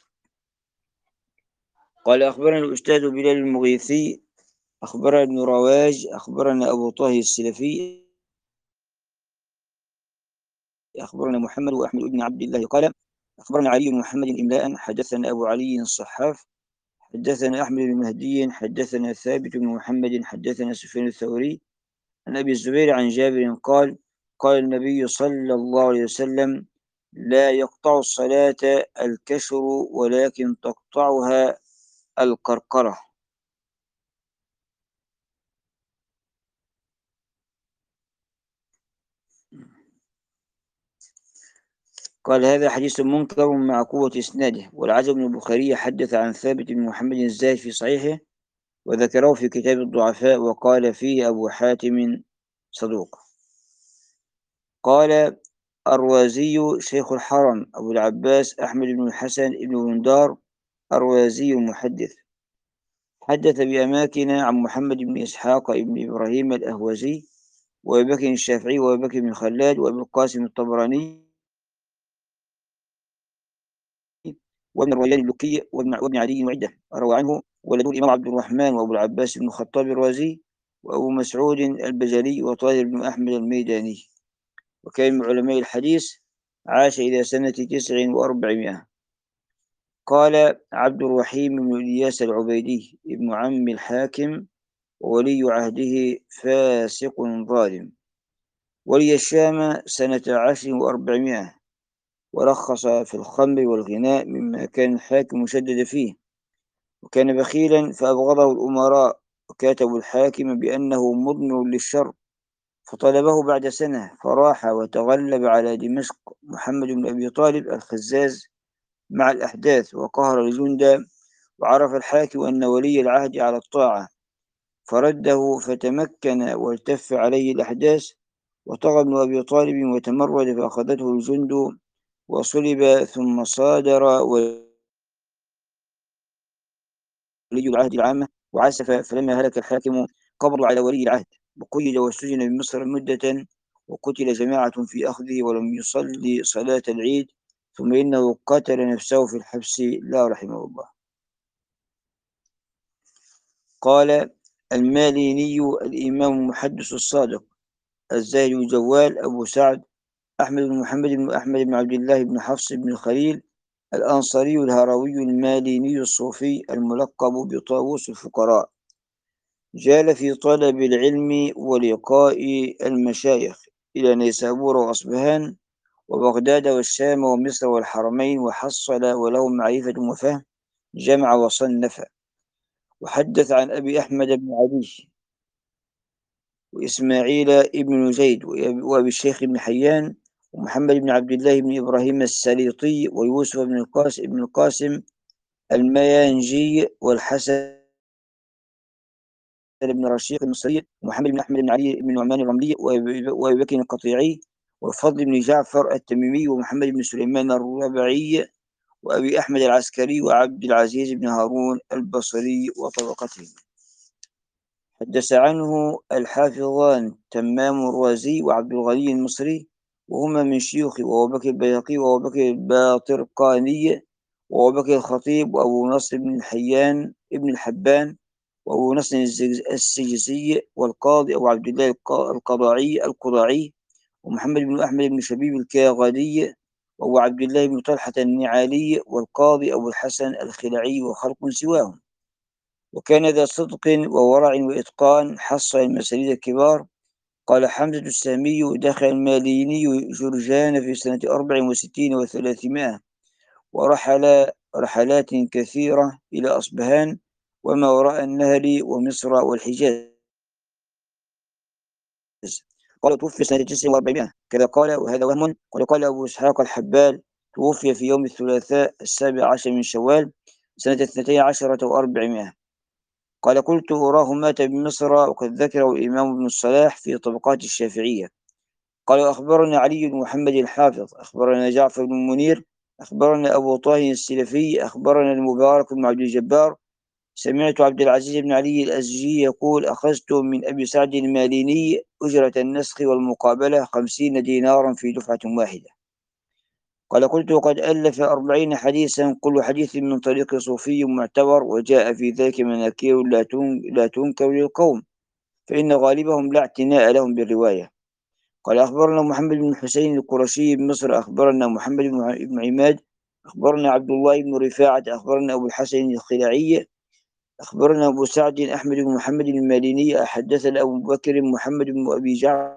قال: أخبرنا الأستاذ بلال المغيثي، أخبرنا ابن رواج، أخبرنا أبو طاهر السلفي، أخبرنا محمد وأحمد بن عبد الله قال: أخبرنا علي بن محمد إملاء، حدثنا أبو علي الصحاف، حدثنا أحمد بن مهدي، حدثنا ثابت بن محمد، حدثنا سفيان الثوري عن أبي الزبير عن جابر قال: قال النبي صلى الله عليه وسلم: لا يقطع الصلاة الكشر ولكن تقطعها القرقرة. قال: هذا حديث منكر مع قوة إسناده. والعزم بن البخاري حدث عن ثابت بن محمد الزاهد في صحيحه وذكره في كتاب الضعفاء، وقال فيه أبو حاتم صدوق. قال الروازي شيخ الحرم أبو العباس أحمد بن الحسن بن بندار الروازي المحدث، حدث بأماكن عن محمد بن إسحاق بن إبراهيم الأهوزي وأبي بكر الشافعي وأبي بكر بن خلاد وأبي القاسم الطبراني وابن الريان اللكي وابن عدي وعدة روى عنه ولده الإمام عبد الرحمن وأبو العباس بن الخطاب الرازي وأبو مسعود البجلي وطاهر بن أحمد الميداني، وكان من علماء الحديث، عاش إلى سنة تسع وأربعمائة. قال عبد الرحيم بن إلياس العبيدي ابن عم الحاكم وولي عهده فاسق ظالم، ولي الشام سنة عشر وأربعمائة، ورخص في الخمر والغناء مما كان الحاكم مشدد فيه، وكان بخيلا فأبغضه الأمراء، وكاتبوا الحاكم بأنه مضمر للشر، فطلبه بعد سنة فراح وتغلب على دمشق محمد بن أبي طالب الخزاز مع الأحداث وقهر الجند، وعرف الحاكم أن ولي العهد على الطاعة فرده فتمكن والتف عليه الأحداث، وطغى ابن أبي طالب وتمرد فأخذته الجند وصلب، ثم صادر ولي العهد العامة وعسف، فلما هلك الحاكم قبضوا على ولي العهد وقيد وسجن بمصر مدة، وقتل جماعة في أخذه ولم يصلي صلاة العيد، ثم إنه قتل نفسه في الحبس لا رحمه الله. قال الماليني الإمام المحدث الصادق الزاهد الجوال أبو سعد أحمد بن محمد بن أحمد بن عبد الله بن حفص بن الخليل الأنصاري الهروي الماليني الصوفي الملقب بطاووس الفقراء، جال في طلب العلم ولقاء المشايخ إلى نيسابور وأصبهان وبغداد والشام ومصر والحرمين، وحصل وله معرفة وفهم، جمع وصنف. وحدث عن أبي أحمد بن علي وإسماعيل بن زيد وأبي الشيخ بن حيان ومحمد بن عبد الله بن إبراهيم السليطي ويوسف بن القاسم, بن القاسم الميانجي والحسن بن رشيق المصري ومحمد بن أحمد بن علي بن نعمان الرملي وأبي بكر القطيعي والفضل بن جعفر التميمي ومحمد بن سليمان الربعي وأبي أحمد العسكري وعبد العزيز بن هارون البصري وطبقته. حدث عنه الحافظان تمام الرازي وعبد الغني المصري، وهما من شيوخه، وأبو بكر البيهقي وأبو بكر الباطرقاني وأبو بكر الخطيب وأبو نصر بن الحيان ابن الحبان وأبو نصر السجزي والقاضي أبو عبد الله القضاعي القضاعي ومحمد بن أحمد بن شبيب الكاغدي وأبو عبد الله بن طلحة النعالي والقاضي أبو الحسن الخلعي وخلق سواهم. وكان ذا صدق وورع وإتقان، حصل المسانيد الكبار. قال حمزة السامي: دخل الماليني جرجان في سنة أربع وستين وثلاثمائة، ورحل رحلات كثيرة إلى أصبهان وما وراء النهر ومصر والحجاز. قال توفي سنة تسع وأربعمائة كذا قال، وهذا وهم. قال قال أبو إسحاق الحبال: توفي في يوم الثلاثاء السابع عشر من شوال سنة اثنتي عشرة وأربعمائة. قال قلت أراه مات بمصر، وقد ذكره الإمام ابن الصلاح في طبقات الشافعية. قال أخبرنا علي بن محمد الحافظ، أخبرنا جعفر بن منير، أخبرنا أبو طاهر السلفي، أخبرنا المبارك بن عبد الجبار، سمعت عبد العزيز بن علي الأزجي يقول: أخذت من أبي سعد الماليني أجرة النسخ والمقابلة خمسين دينارا في دفعة واحدة. قال قلت: وقد ألف أربعين حديثا، كل حديث من طريق صوفي معتبر، وجاء في ذلك مناكير لا تنكر للقوم، فإن غالبهم لا اعتناء لهم بالرواية. قال أخبرنا محمد بن حسين القرشي بمصر، أخبرنا محمد بن عماد، أخبرنا عبد الله بن رفاعة، أخبرنا أبو الحسن الخلعي، أخبرنا أبو سعد أحمد بن محمد الماليني، حدثنا أبو بكر محمد بن أبي جعفر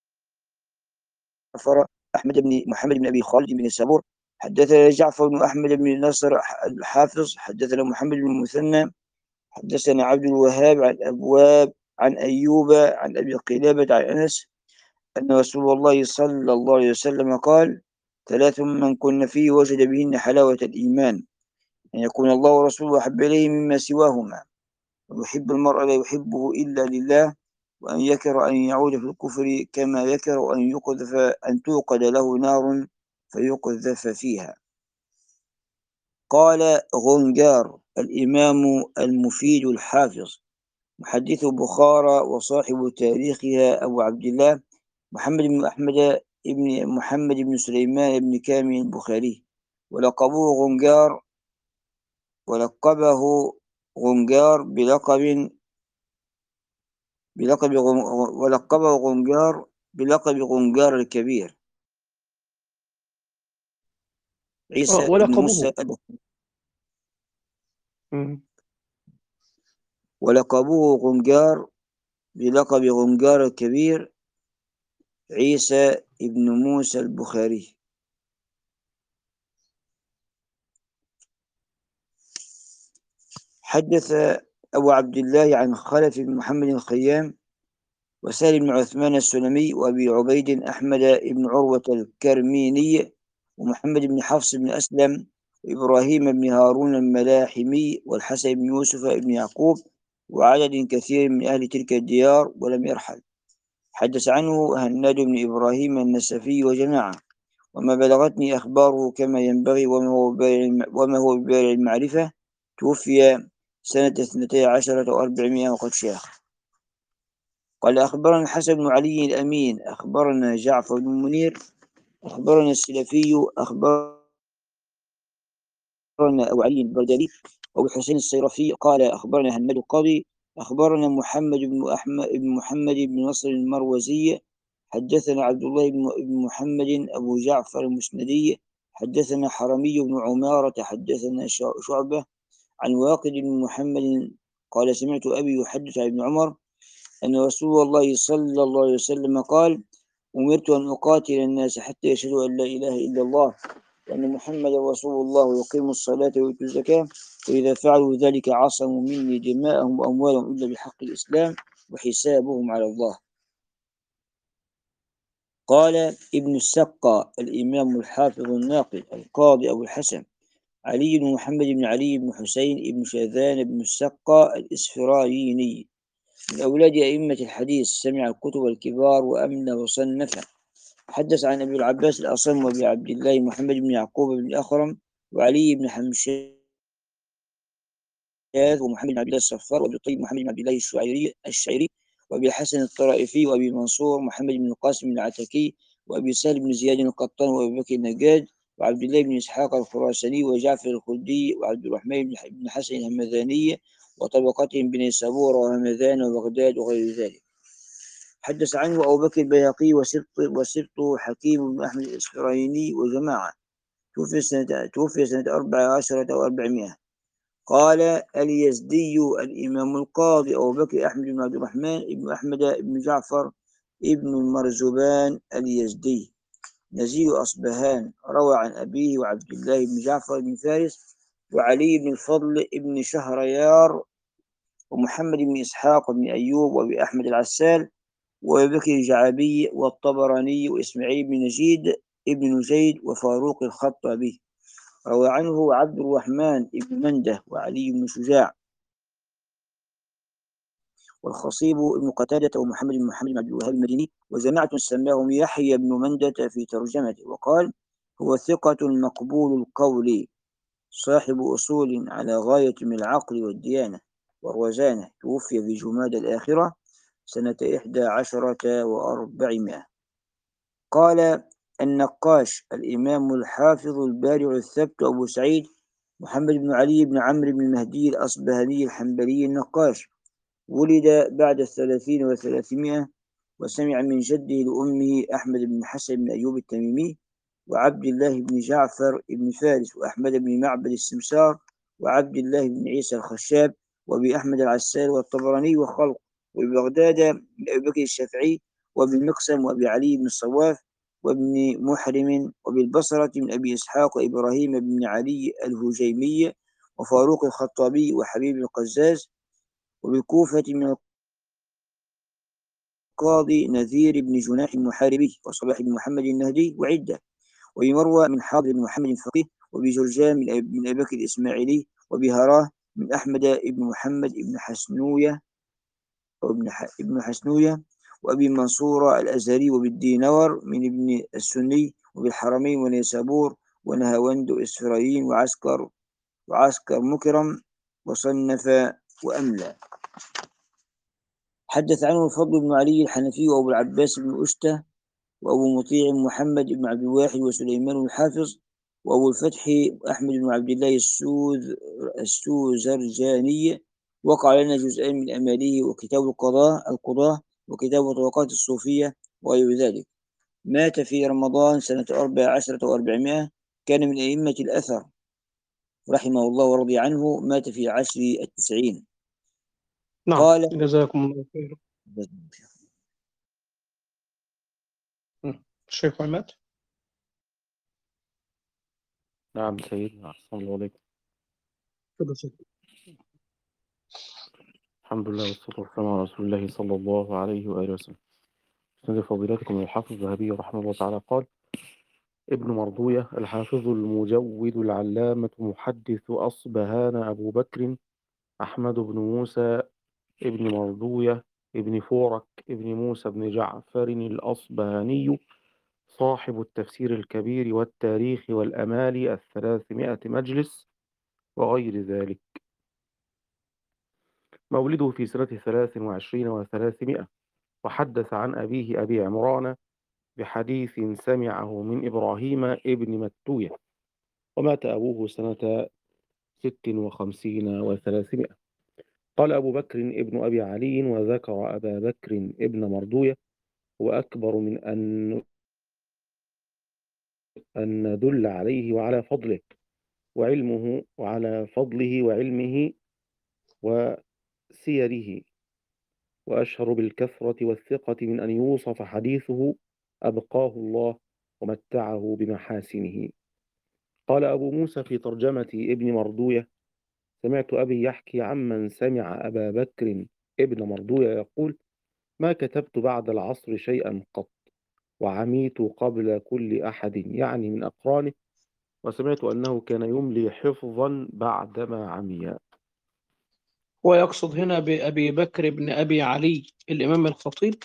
أحمد بن محمد بن أبي خالد بن السبور، حدثنا جعفر بن أحمد بن نصر الحافظ، حدثنا محمد بن المثنى، حدثنا عبد الوهاب عن أبواب عن أيوب عن أبي قلابة عن أنس أن رسول الله صلى الله عليه وسلم قال: ثلاث من كن فيه وجد بهن حلاوة الإيمان: أن يكون الله ورسوله أحب إليه مما سواهما، ويحب المرء لا يحبه إلا لله، وأن يكره أن يعود في الكفر كما يكره أن يقذف أن توقد له نار فيقذف فيها. قال غنجار الإمام المفيد الحافظ محدث بخارى وصاحب تاريخها أبو عبد الله محمد بن أحمد بن محمد بن سليمان بن كامل البخاري، ولقبوه غنجار ولقبه غنجار بلقب بلقب ولقبه غنجار بلقب غنجار الكبير عيسى بن موسى. ولقبوه غنجار بلقب غنجار الكبير عيسى بن موسى البخاري. حدث أبو عبد الله عن خلف بن محمد الخيام وسهل بن عثمان السلمي وأبي عبيد أحمد بن عروة الكرميني ومحمد بن حفص بن أسلم وإبراهيم بن هارون الملاحمي والحسن بن يوسف بن يعقوب وعدد كثير من أهل تلك الديار ولم يرحل. حدث عنه هناد بن إبراهيم النسفي وجماعة، وما بلغتني أخباره كما ينبغي وما هو ببارع المعرفة. توفي سنة اثنتي عشرة وأربعمائة وقد شاخ. قال أخبرنا الحسن بن علي الأمين، أخبرنا جعفر بن منير، أخبرنا السلفي، أخبرنا أبو علي البردلي أبو حسين الصيرفي قال أخبرنا هناد القاضي، أخبرنا محمد بن أحمد بن محمد بن نصر المروزي، حدثنا عبد الله بن محمد أبو جعفر المسندي، حدثنا حرمي بن عمارة حدثنا شعبة عن واقد بن محمد قال سمعت أبي يحدث عن ابن عمر أن رسول الله صلى الله عليه وسلم قال أمرت أن أقاتل الناس حتى يشهدوا أن لا إله إلا الله وأن محمد رسول الله ويقيموا الصلاة ويؤتوا الزكاة وإذا فعلوا ذلك عصموا مني دماءهم وأموالهم إلا بحق الإسلام وحسابهم على الله. قال ابن السقا الإمام الحافظ الناقد القاضي أبو الحسن علي بن محمد بن علي بن حسين بن شاذان بن السقا الإسفرايني من أولاد أئمة الحديث، سمع الكتب الكبار وأمن وصنف. حدث عن أبي العباس الأصم وأبي عبد الله محمد بن يعقوب بن الأخرم وعلي بن حمشاد ومحمد بن عبد الله الصفار وأبي الطيب محمد بن عبد الله الشعيري الشعيري وأبي الحسن الطرائفي وأبي منصور محمد بن القاسم العتكي وأبي سهل بن زياد القطان وأبي بكر النجاد وعبد الله بن إسحاق الخراساني وجعفر الخلدي وعبد الرحمن بن حسن الهمذاني وطبقتهم بن سابور وهمذان وبغداد وغير ذلك. حدث عنه أبو بكر البيهقي وسبط وسبط حكيم بن أحمد الإسفرايني وجماعة. توفي سنة توفي سنة أربع عشرة وأربعمائة. قال اليزدي الإمام القاضي أبو بكر أحمد بن عبد الرحمن بن أحمد بن جعفر ابن المرزبان اليزدي نزيل أصبهان، روى عن أبيه وعبد الله بن جعفر بن فارس وعلي بن الفضل بن شهريار ومحمد بن إسحاق بن أيوب وأبي أحمد العسال وأبي بكر الجعابي والطبراني وإسماعيل بن نجيد ابن زيد وفاروق الخطابي. روى عنه عبد الرحمن بن منده وعلي بن شجاع والخصيب بن قتادة ومحمد بن محمد بن عبد الوهاب المديني وجماعة سماهم يحيى بن مندة في ترجمته، وقال هو ثقة مقبول القول صاحب أصول على غاية من العقل والديانة والرزانة، توفي في جماد الآخرة سنة إحدى عشرة وأربعمائة. قال النقاش الإمام الحافظ البارع الثبت أبو سعيد محمد بن علي بن عمرو بن المهدي الأصبهاني الحنبلي النقاش، ولد بعد الثلاثين وثلاثمائة وسمع من جده لأمه أحمد بن حسن بن أيوب التميمي وعبد الله بن جعفر بن فارس وأحمد بن معبد السمسار وعبد الله بن عيسى الخشاب وأبي أحمد العسال والطبراني وخلق، وببغداد من أبي بكر الشافعي وبالمقسم وأبي علي بن الصواف وابن محرم، وبالبصرة من أبي إسحاق وإبراهيم بن علي الهجيمي وفاروق الخطابي وحبيب القزاز، وبالكوفة من القاضي نذير بن جناح المحاربي وصلاح بن محمد النهدي وعدة، وبمروى من حاضر بن محمد الفقيه، وبجرجان من أبي بكر الإسماعيلي، وبهراه من أحمد بن محمد بن حسنوية وابن ابن حسنوية، وأبي منصور الأزهري، وبالدينور من ابن السني، وبالحرمين ونيسابور ونهاوند إسفراين وعسكر وعسكر مكرم وصنف وأملى. حدث عنه الفضل بن علي الحنفي وأبو العباس بن أشته وأبو مطيع محمد بن عبد الواحد وسليمان الحافظ وأبو الفتح أحمد بن عبد الله السوذ السوزرجاني. وقع لنا جزءان من أماله وكتاب القضاء القضاة وكتاب طبقات الصوفية وغير ذلك. مات في رمضان سنة أربع عشرة وأربعمائة، كان من أئمة الأثر رحمه الله ورضي عنه، مات في عشر التسعين. نعم، قال جزاكم الله خير. الشيخ عماد. نعم سيدنا، أحسن الله عليكم. الحمد لله والصلاة والسلام على رسول الله صلى الله عليه وآله وسلم. سيد فضيلتكم الحافظ الذهبي رحمه الله تعالى قال: ابن مردوية الحافظ المجود العلامة محدث أصبهان أبو بكر أحمد بن موسى ابن مردوية ابن فورك ابن موسى بن جعفر الأصبهاني صاحب التفسير الكبير والتاريخ والأمال الثلاثمائة مجلس وغير ذلك. مولده في سنة ثلاث وعشرين وثلاثمائة، وحدث عن أبيه أبي عمران بحديث سمعه من إبراهيم ابن متوية، ومات أبوه سنة ست وخمسين وثلاثمائة. قال أبو بكر ابن أبي علي وذكر أبا بكر ابن مردوية وأكبر من أن أن ندل عليه وعلى فضله وعلمه وعلى فضله وعلمه وسيره، وأشهر بالكثرة والثقة من أن يوصف حديثه أبقاه الله ومتعه بمحاسنه. قال أبو موسى في ترجمة ابن مردوية: سمعت أبي يحكي عمن سمع أبا بكر ابن مردوية يقول: ما كتبت بعد العصر شيئا قط، وعميت قبل كل أحد، يعني من أقرانه، وسمعت أنه كان يملي حفظا بعدما عمي. ويقصد هنا بأبي بكر بن أبي علي الإمام الخطيب.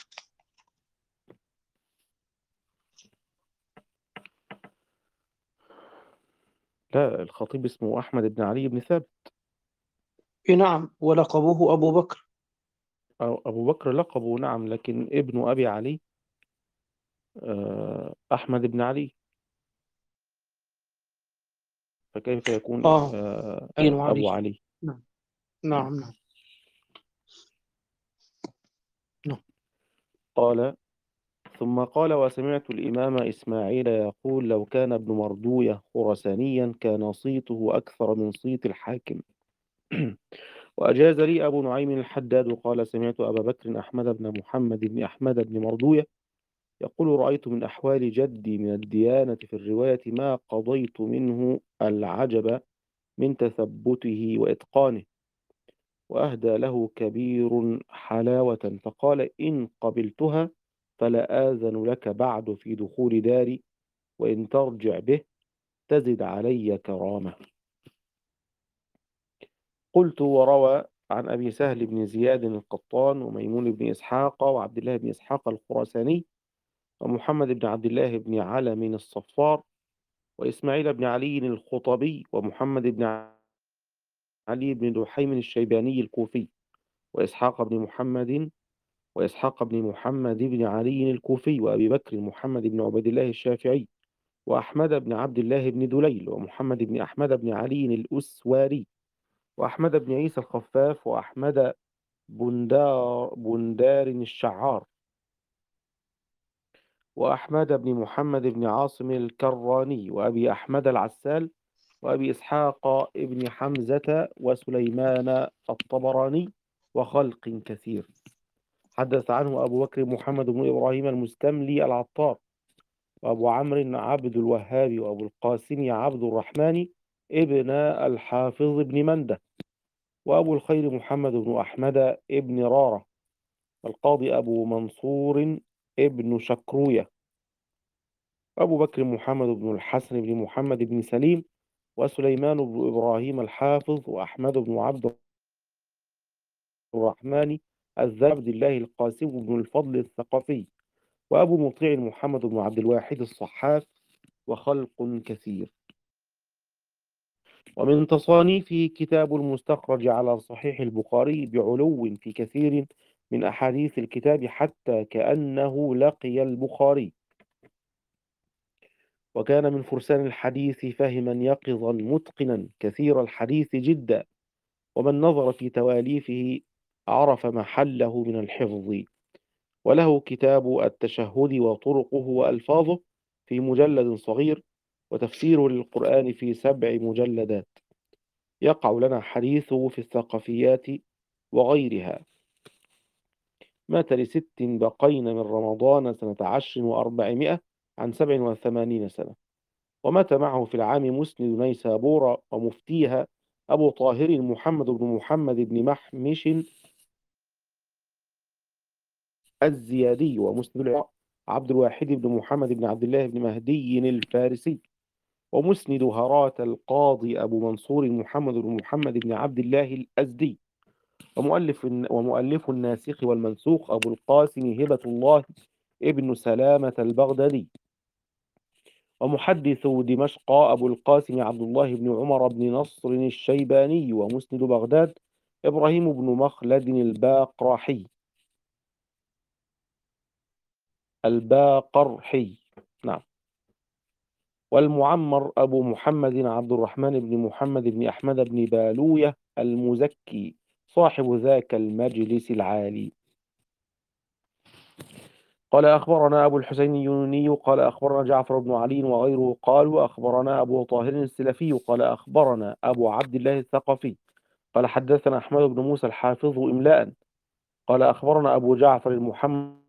لا، الخطيب اسمه أحمد بن علي بن ثابت. إيه نعم، ولقبه أبو بكر. أو أبو بكر لقبه، نعم، لكن ابن أبي علي آه، أحمد بن علي، فكيف يكون آه آه، علي آه، وعلي. أبو علي؟ نعم نعم نعم نعم. قال: ثم قال: وسمعت الإمام إسماعيل يقول: لو كان ابن مردوية خرسانيا كان صيته أكثر من صيت الحاكم. وأجاز لي أبو نعيم الحداد قال: سمعت أبا بكر أحمد بن محمد بن أحمد بن مردوية يقول: رأيت من أحوال جدي من الديانة في الرواية ما قضيت منه العجب من تثبته وإتقانه، وأهدى له كبير حلاوة، فقال: إن قبلتها فلا آذن لك بعد في دخول داري، وإن ترجع به تزد علي كرامة. قلت: وروى عن أبي سهل بن زياد القطان وميمون بن إسحاق وعبد الله بن إسحاق الخراساني ومحمد بن عبد الله بن علم الصفار وإسماعيل بن علي الخطبي ومحمد بن علي بن دحيم الشيباني الكوفي وإسحاق بن محمد وإسحاق بن محمد بن علي الكوفي وأبي بكر محمد بن عبد الله الشافعي وأحمد بن عبد الله بن دليل ومحمد بن أحمد بن علي الأسواري وأحمد بن عيسى الخفاف وأحمد بندار بندار الشعار وأحمد بن محمد بن عاصم الكراني وأبي أحمد العسال وأبي إسحاق ابن حمزة وسليمان الطبراني وخلق كثير. حدث عنه أبو بكر محمد بن إبراهيم المستملي العطار وأبو عمرو عبد الوهاب وأبو القاسم عبد الرحمن ابن الحافظ بن منده وأبو الخير محمد بن أحمد ابن رارة والقاضي أبو منصور ابن شكروية وأبو بكر محمد بن الحسن بن محمد بن سليم وسليمان بن إبراهيم الحافظ وأحمد بن عبد الرحمن الزبد الله القاسم بن الفضل الثقفي وأبو مطيع محمد بن عبد الواحد الصحاف وخلق كثير. ومن تصانيفه كتاب المستخرج على صحيح البخاري بعلو في كثير من أحاديث الكتاب حتى كأنه لقي البخاري، وكان من فرسان الحديث فهما يقظا متقنا كثير الحديث جدا، ومن نظر في تواليفه عرف محله من الحفظ. وله كتاب التشهد وطرقه وألفاظه في مجلد صغير، وتفسيره للقرآن في سبع مجلدات. يقع لنا حديثه في الثقافيات وغيرها. مات لست بقين من رمضان سنة عشر وأربعمائة عن سبع وثمانين سنة. ومات معه في العام مسند نيسابور ومفتيها أبو طاهر محمد بن محمد بن محمش الزيادي، ومسند عبد الواحد بن محمد بن عبد الله بن مهدي الفارسي، ومسند هرات القاضي أبو منصور محمد بن محمد بن عبد الله الأزدي، ومؤلف ومؤلف الناسخ والمنسوخ أبو القاسم هبة الله ابن سلامة البغدادي، ومحدث دمشق أبو القاسم عبد الله بن عمر بن نصر الشيباني، ومسند بغداد إبراهيم بن مخلد الباقرحي الباقرحي نعم، والمعمر أبو محمد عبد الرحمن بن محمد بن أحمد بن بالوية المزكي صاحب ذاك المجلس العالي. قال أخبرنا أبو الحسين اليوني قال أخبرنا جعفر بن علي وغيره قال وأخبرنا أبو طاهر السلفي قال أخبرنا أبو عبد الله الثقفي قال حدثنا أحمد بن موسى الحافظ إملاء قال أخبرنا أبو جعفر محمد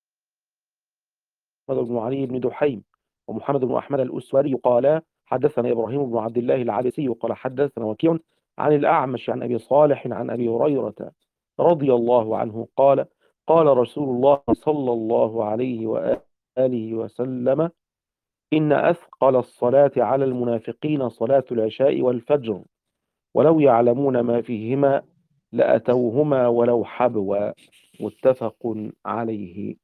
بن علي بن دحيم ومحمد بن أحمد الأسوري قال حدثنا إبراهيم بن عبد الله العابسي قال حدثنا وكيع عن الأعمش عن أبي صالح عن أبي هريرة رضي الله عنه قال قال رسول الله صلى الله عليه وآله وسلم إن أثقل الصلاة على المنافقين صلاة العشاء والفجر ولو يعلمون ما فيهما لأتوهما ولو حبوا متفق عليه.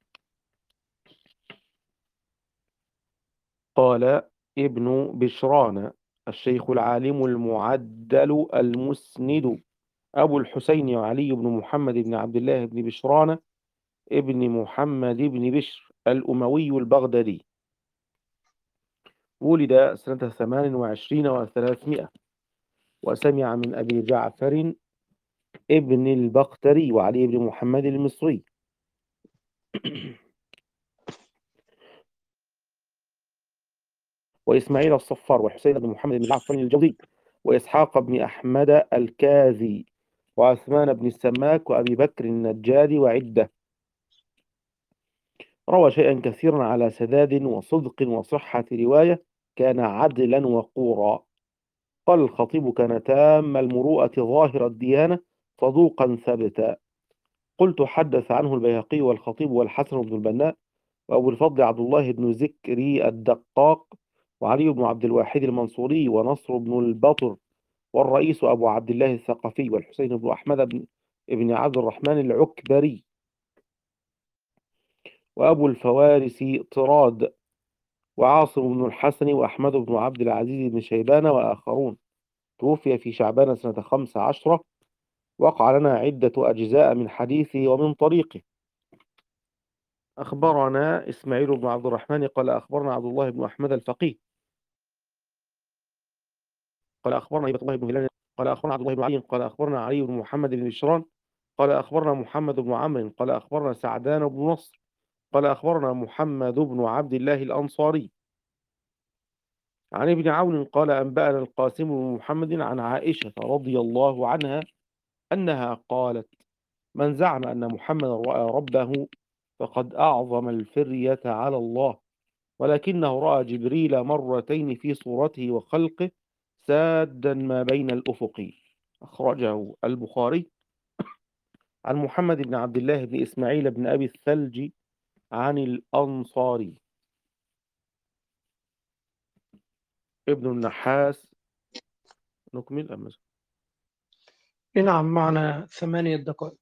قال ابن بشران الشيخ العالم المعدل المسند أبو الحسين علي بن محمد بن عبد الله بن بشران ابن محمد بن بشر الأموي البغدادي، ولد سنة ثمان وعشرين وثلاثمائة، وسمع من أبي جعفر ابن البختري وعلي بن محمد المصري وإسماعيل الصفار وحسين بن محمد بن جعفر الجوزي وإسحاق بن أحمد الكاذي وعثمان بن السماك وأبي بكر النجاري وعدة. روى شيئا كثيرا على سداد وصدق وصحة رواية، كان عدلا وقورا. قال الخطيب كان تام المروءة ظاهر الديانة صدوقا ثبتا. قلت حدث عنه البيهقي والخطيب والحسن بن البناء وأبو الفضل عبد الله بن زكري الدقاق وعلي بن عبد الواحد المنصوري ونصر بن البطر والرئيس أبو عبد الله الثقفي والحسين بن أحمد بن ابن عبد الرحمن العكبري وأبو الفوارس طراد وعاصم بن الحسن وأحمد بن عبد العزيز بن شيبان وآخرون. توفي في شعبان سنة خمس عشرة. وقع لنا عدة أجزاء من حديثه ومن طريقه. أخبرنا إسماعيل بن عبد الرحمن قال أخبرنا عبد الله بن أحمد الفقيه قال أخبرنا هبة الله بن هلال قال أخبرنا عبد الله بن علي قال أخبرنا علي بن محمد بن بشران قال أخبرنا محمد بن عمرو قال أخبرنا سعدان بن نصر قال أخبرنا محمد بن عبد الله الأنصاري عن ابن عون قال أنبأنا القاسم بن محمد عن عائشة رضي الله عنها أنها قالت من زعم أن محمد رأى ربه فقد أعظم الفرية على الله، ولكنه رأى جبريل مرتين في صورته وخلقه سادا ما بين الأفق. أخرجه البخاري عن محمد بن عبد الله بن إسماعيل بن أبي الثلج عن الأنصاري. ابن النحاس نكمل أم نعم، معنا ثمانية دقائق.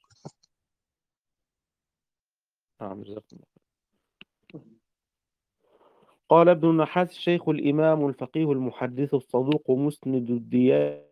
نعم جزاكم الله. قال ابن النحاس الشيخ الإمام الفقيه المحدث الصدوق مسند الديار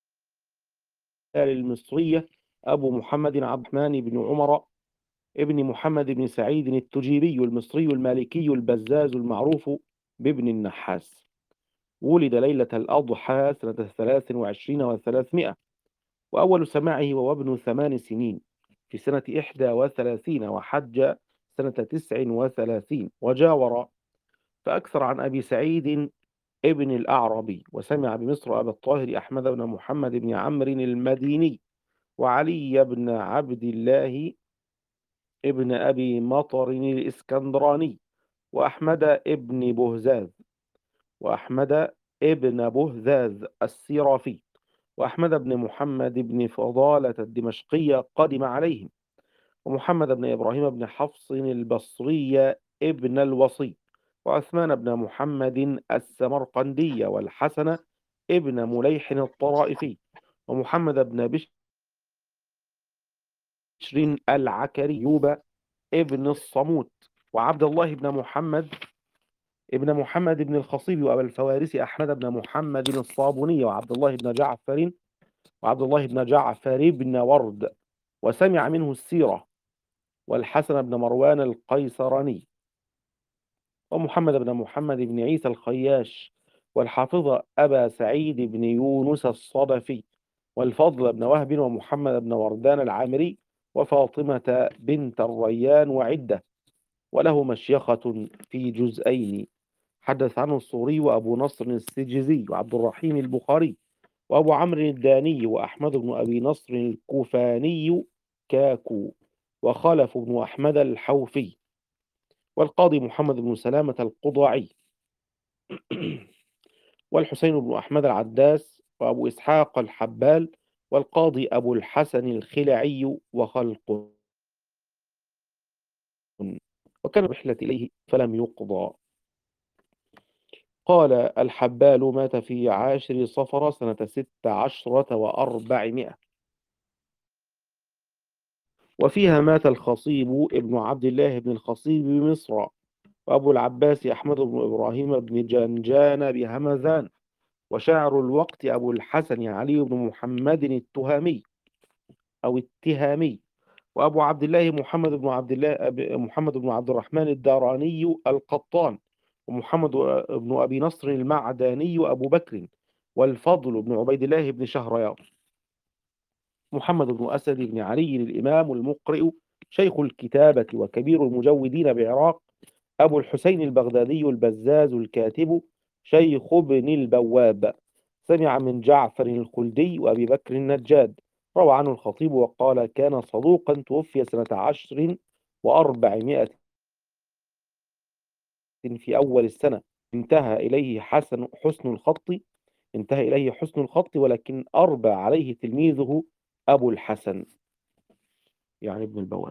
المصرية أبو محمد عبد الرحمن بن عمر ابن محمد بن سعيد التجيبي المصري المالكي البزاز المعروف بابن النحاس، ولد ليلة الأضحى سنة ثلاث وعشرين وثلاثمائة، وأول سماعه وهو ابن ثمان سنين في سنة إحدى وثلاثين، وحج سنة تسع وثلاثين، وجاور فأكثر عن أبي سعيد ابن الأعربي، وسمع بمصر أبا الطاهر أحمد بن محمد بن عمرو المديني وعلي بن عبد الله ابن أبي مطر الإسكندراني وأحمد ابن بهزاز وأحمد ابن بهزاز السيرافي وأحمد بن محمد بن فضالة الدمشقية قدم عليهم، ومحمد بن إبراهيم بن حفص البصري ابن الوصي، وعثمان بن محمد السمرقندي، والحسن ابن مليح الطرائفي، ومحمد بن بشر العكري ابن الصموت، وعبد الله بن محمد ابن محمد بن الخصيب، وأبا الفوارس أحمد بن محمد الصابوني، وعبد الله بن جعفر وعبد الله بن جعفر بن ورد، وسمع منه السيرة، والحسن بن مروان القيسراني، ومحمد بن محمد بن عيسى الخياش، والحافظ أبا سعيد بن يونس الصدفي، والفضل بن وهب، ومحمد بن وردان العامري، وفاطمة بنت الريان، وعدة. وله مشيخة في جزئين. حدث عنه الصوري وأبو نصر السجزي وعبد الرحيم البخاري وأبو عمرو الداني وأحمد بن أبي نصر الكوفاني كاكو وخلف بن أحمد الحوفي والقاضي محمد بن سلامة القضاعي والحسين بن أحمد العداس وأبو إسحاق الحبال والقاضي أبو الحسن الخلعي وخلق، وكان رحلة إليه فلم يقضى. قال الحبال مات في عاشر صفر سنة ست عشرة وأربعمائة، وفيها مات الخصيب ابن عبد الله بن الخصيب بمصر، وأبو العباس أحمد بن إبراهيم بن جنجان بهمذان، وشاعر الوقت أبو الحسن علي بن محمد التهامي أو التهامي، وأبو عبد الله محمد بن عبد الله محمد بن عبد الرحمن الداراني القطان، ومحمد بن أبي نصر المعداني أبو بكر، والفضل بن عبيد الله بن شهريار، محمد بن أسد بن علي الإمام المقرئ شيخ الكتابة وكبير المجودين بعراق، أبو الحسين البغدادي البزاز الكاتب شيخ ابن البواب، سمع من جعفر الخلدي وأبي بكر النجاد، روى عنه الخطيب وقال كان صدوقا توفي سنة عشر وأربعمائة في أول السنة، انتهى إليه حسن حسن الخط انتهى إليه حسن الخط ولكن أربى عليه تلميذه أبو الحسن يعني ابن البواب.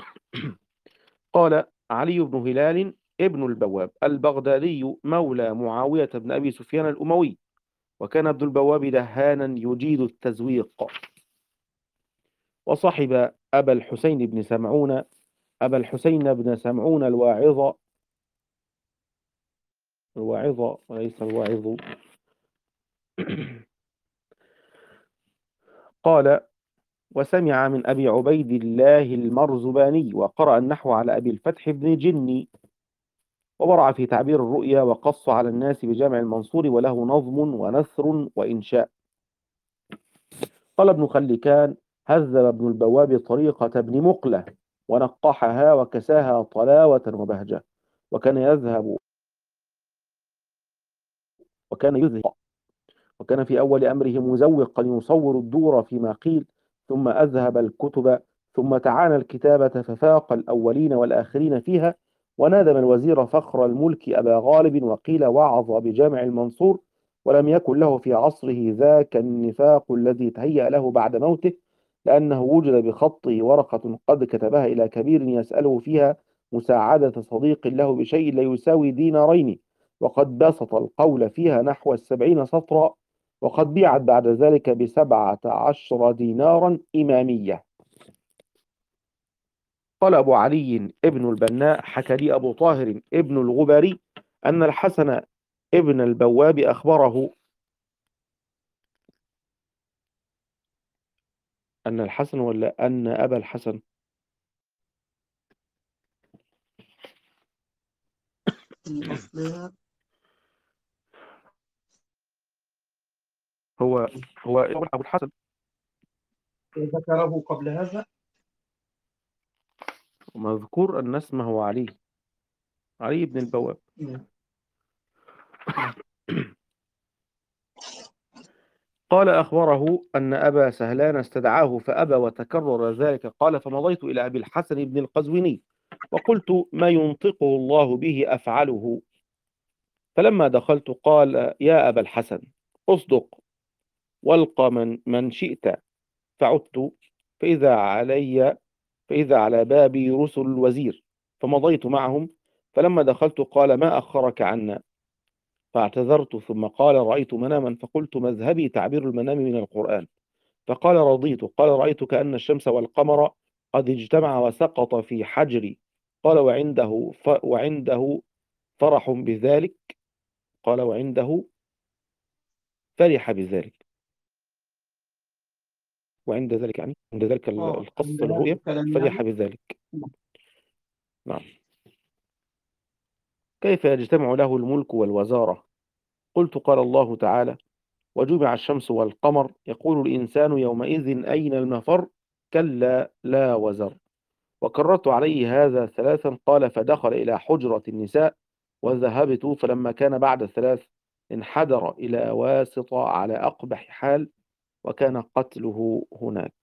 قال علي بن هلال ابن البواب البغدادي مولى معاوية بن أبي سفيان الأموي، وكان ابن البواب دهانا يجيد التزويق، وصحب أبا الحسين بن سمعون أبا الحسين بن سمعون الواعظ الواعظ وليس الواعظ. قال وسمع من أبي عبيد الله المرزباني وقرأ النحو على أبي الفتح بن جني، وورع في تعبير الرؤيا وقص على الناس بجامع المنصور، وله نظم ونثر وإنشاء. قال ابن خلكان هذب ابن البواب طريقة ابن مقلة ونقحها وكساها طلاوة وبهجة، وكان يذهب وكان يذهب وكان في أول أمره مزوقا يصور الدور فيما قيل، ثم أذهب الكتب، ثم تعانى الكتابة ففاق الأولين والآخرين فيها، ونادم الوزير فخر الملك أبا غالب، وقيل وعظ بجامع المنصور، ولم يكن له في عصره ذاك النفاق الذي تهيأ له بعد موته، لأنه وجد بخطه ورقة قد كتبها إلى كبير يسأله فيها مساعدة صديق له بشيء لا يساوي دينارين، وقد بسط القول فيها نحو السبعين سطرا، وقد بيعت بعد ذلك بسبعة عشر دينارا إمامية. قال أبو علي ابن البناء حكى لي أبو طاهر ابن الغبري أن الحسن ابن البواب أخبره أن الحسن ولا أن أبا الحسن هو هو أبو الحسن ذكره قبل هذا. مذكور أن اسمه علي علي بن البواب. قال أخبره أن أبا سهلان استدعاه فأبى وتكرر ذلك، قال فمضيت إلى أبي الحسن بن القزويني وقلت ما ينطقه الله به أفعله، فلما دخلت قال يا أبا الحسن أصدق والق من, من شئت، فعدت فإذا علي فإذا على بابي رسل الوزير، فمضيت معهم، فلما دخلت قال ما أخرك عنا، فاعتذرت، ثم قال رأيت مناما، فقلت مذهبي تعبير المنام من القرآن، فقال رضيت، قال رأيت كأن الشمس والقمر قد اجتمع وسقط في حجري، قال وعنده ف... وعنده فرح بذلك، قال وعنده فرح بذلك، وعند ذلك يعني عند ذلك اه القص عند هذا الرؤيا الكلام فرح يعني. بذلك. نعم. كيف يجتمع له الملك والوزارة؟ قلت قال الله تعالى وجمع الشمس والقمر، يقول الإنسان يومئذ أين المفر، كلا لا وزر، وكررت عليه هذا ثلاثا. قال فدخل إلى حجرة النساء وذهبت، فلما كان بعد الثلاث انحدر إلى واسطة على أقبح حال، وكان قتله هناك.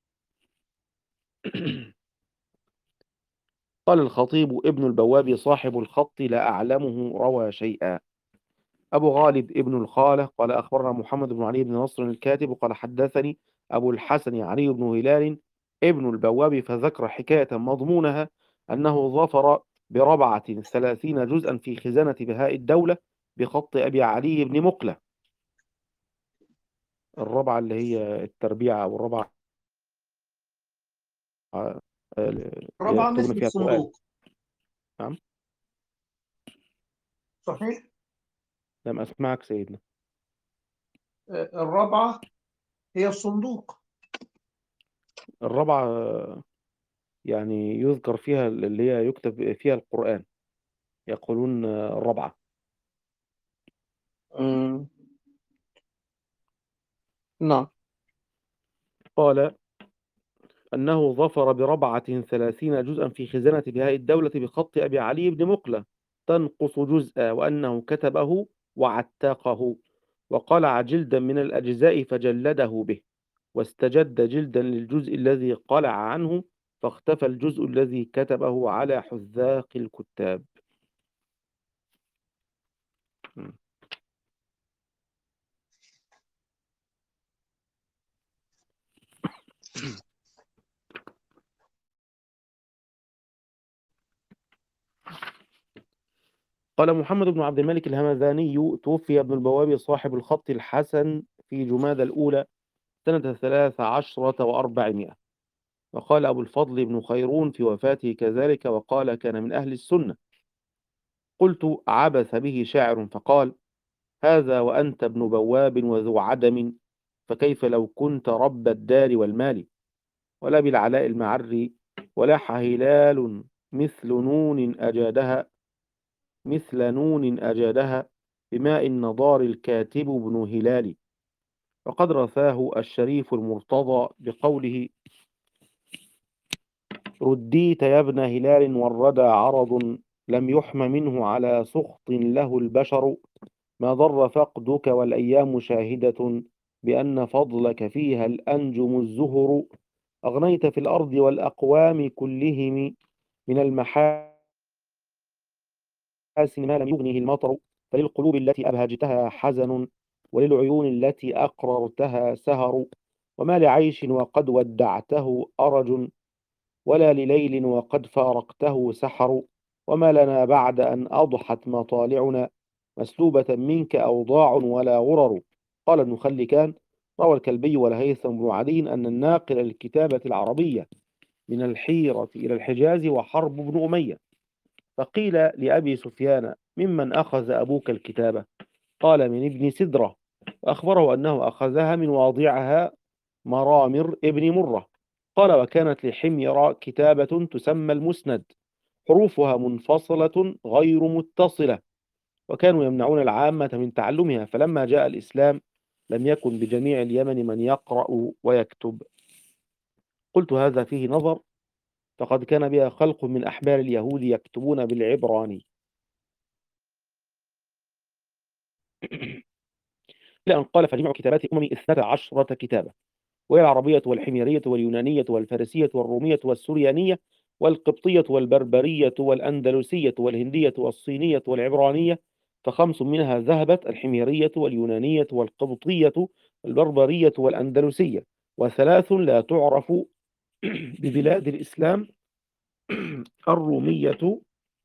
قال الخطيب ابن البواب صاحب الخط لا أعلمه روى شيئا. أبو غالب ابن الخالة قال أخبرنا محمد بن علي بن نصر الكاتب قال حدثني أبو الحسن علي بن هلال ابن البواب، فذكر حكاية مضمونها أنه ظفر بربعة ثلاثين جزءا في خزانة بهاء الدولة بخط أبي علي بن مقلة. الربعة اللي هي التربيعة أو الربعة آه، اللي ربعا يكتبون اسم فيها القرآن. الصندوق. نعم، صحيح. لم أسمعك سيدنا. آه، الرابعة هي الصندوق. الربعة آه، يعني يذكر فيها اللي هي يكتب فيها القرآن، يقولون آه، الربعة. مم. نعم. قال أنه ظفر بربعة ثلاثين جزءا في خزانة بهاء الدولة بخط أبي علي بن مقلة تنقص جزءا، وأنه كتبه وعتقه وقلع جلدا من الأجزاء فجلده به، واستجد جلدا للجزء الذي قلع عنه، فاختفى الجزء الذي كتبه على حذاق الكتاب. م. قال محمد بن عبد الملك الهمذاني توفي ابن البوابي صاحب الخط الحسن في جمادى الأولى سنة ثلاث عشرة وأربعمائة. وقال أبو الفضل بن خيرون في وفاته كذلك، وقال كان من أهل السنة. قلت عبث به شاعر فقال هذا وأنت ابن بواب وذو عدم، فكيف لو كنت رب الدار والمال. ولا بالعلاء المعري ولاح هلال مثل نون أجادها مثل نون أجادها بماء النضار الكاتب بن هلال. وقد رثاه الشريف المرتضى بقوله رديت يا ابن هلال والردى عرض لم يحم منه على سخط له البشر، ما ضر فقدك والأيام شاهدة بأن فضلك فيها الأنجم الزهر. أغنيت في الأرض والأقوام كلهم من المحاسن ما لم يغنه المطر، فللقلوب التي أبهجتها حزن وللعيون التي أقررتها سهر، وما لعيش وقد ودعته أرج ولا لليل وقد فارقته سحر، وما لنا بعد أن أضحت مطالعنا مسلوبة منك أوضاع ولا غرر. قال ابن خلكان روى الكلبي والهيثم بن عدي أن الناقل للكتابة العربية من الحيرة إلى الحجاز وحرب بن أمية، فقيل لأبي سفيان ممن أخذ أبوك الكتابة؟ قال من ابن سدرة، وأخبره أنه أخذها من واضعها مرامر ابن مرة. قال وكانت لحمير كتابة تسمى المسند، حروفها منفصلة غير متصلة، وكانوا يمنعون العامة من تعلمها، فلما جاء الإسلام لم يكن بجميع اليمن من يقرأ ويكتب. قلت هذا فيه نظر، فقد كان بها خلق من أحبار اليهود يكتبون بالعبراني، لأن قال فجميع كتابات الأمم اثنتا عشرة كتابة، وهي العربية والحميرية واليونانية والفارسية والرومية والسريانية والقبطية والبربرية والأندلسية والهندية والصينية والعبرانية، فخمس منها ذهبت: الحميرية واليونانية والقبطية والبربرية والأندلسية، وثلاث لا تعرف ببلاد الإسلام: الرومية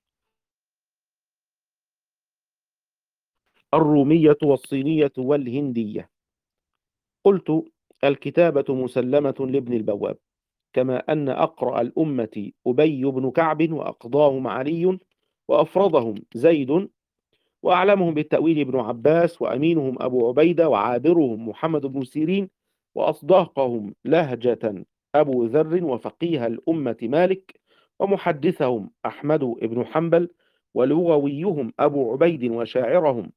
الرومية والصينية والهندية. قلت الكتابة مسلمة لابن البواب، كما أن أقرأ الأمة أبي بن كعب، وأقضاهم علي، وأفرضهم زيد، وأعلمهم بالتأويل ابن عباس، وأمينهم أبو عبيدة، وعابرهم محمد بن سيرين، وأصداقهم لهجة أبو ذر، وفقيه الأمة مالك، ومحدثهم أحمد بن حنبل، ولغويهم أبو عبيد، وشاعرهم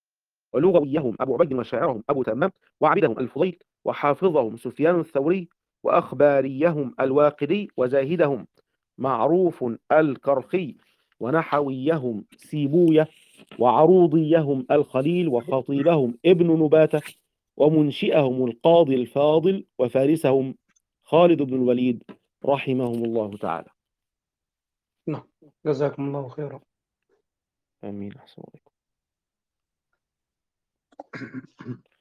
ولغويهم أبو عبيد وشاعرهم أبو تمام، وعبدهم الفضيل، وحافظهم سفيان الثوري، وأخباريهم الواقدي، وزاهدهم معروف الكرخي، ونحويهم سيبوية، وعروضيهم الخليل، وخطيبهم ابن نباتة، ومنشئهم القاضي الفاضل، وفارسهم خالد بن الوليد رحمهم الله تعالى. نعم، جزاكم الله خيرا. آمين. أحسن عليكم.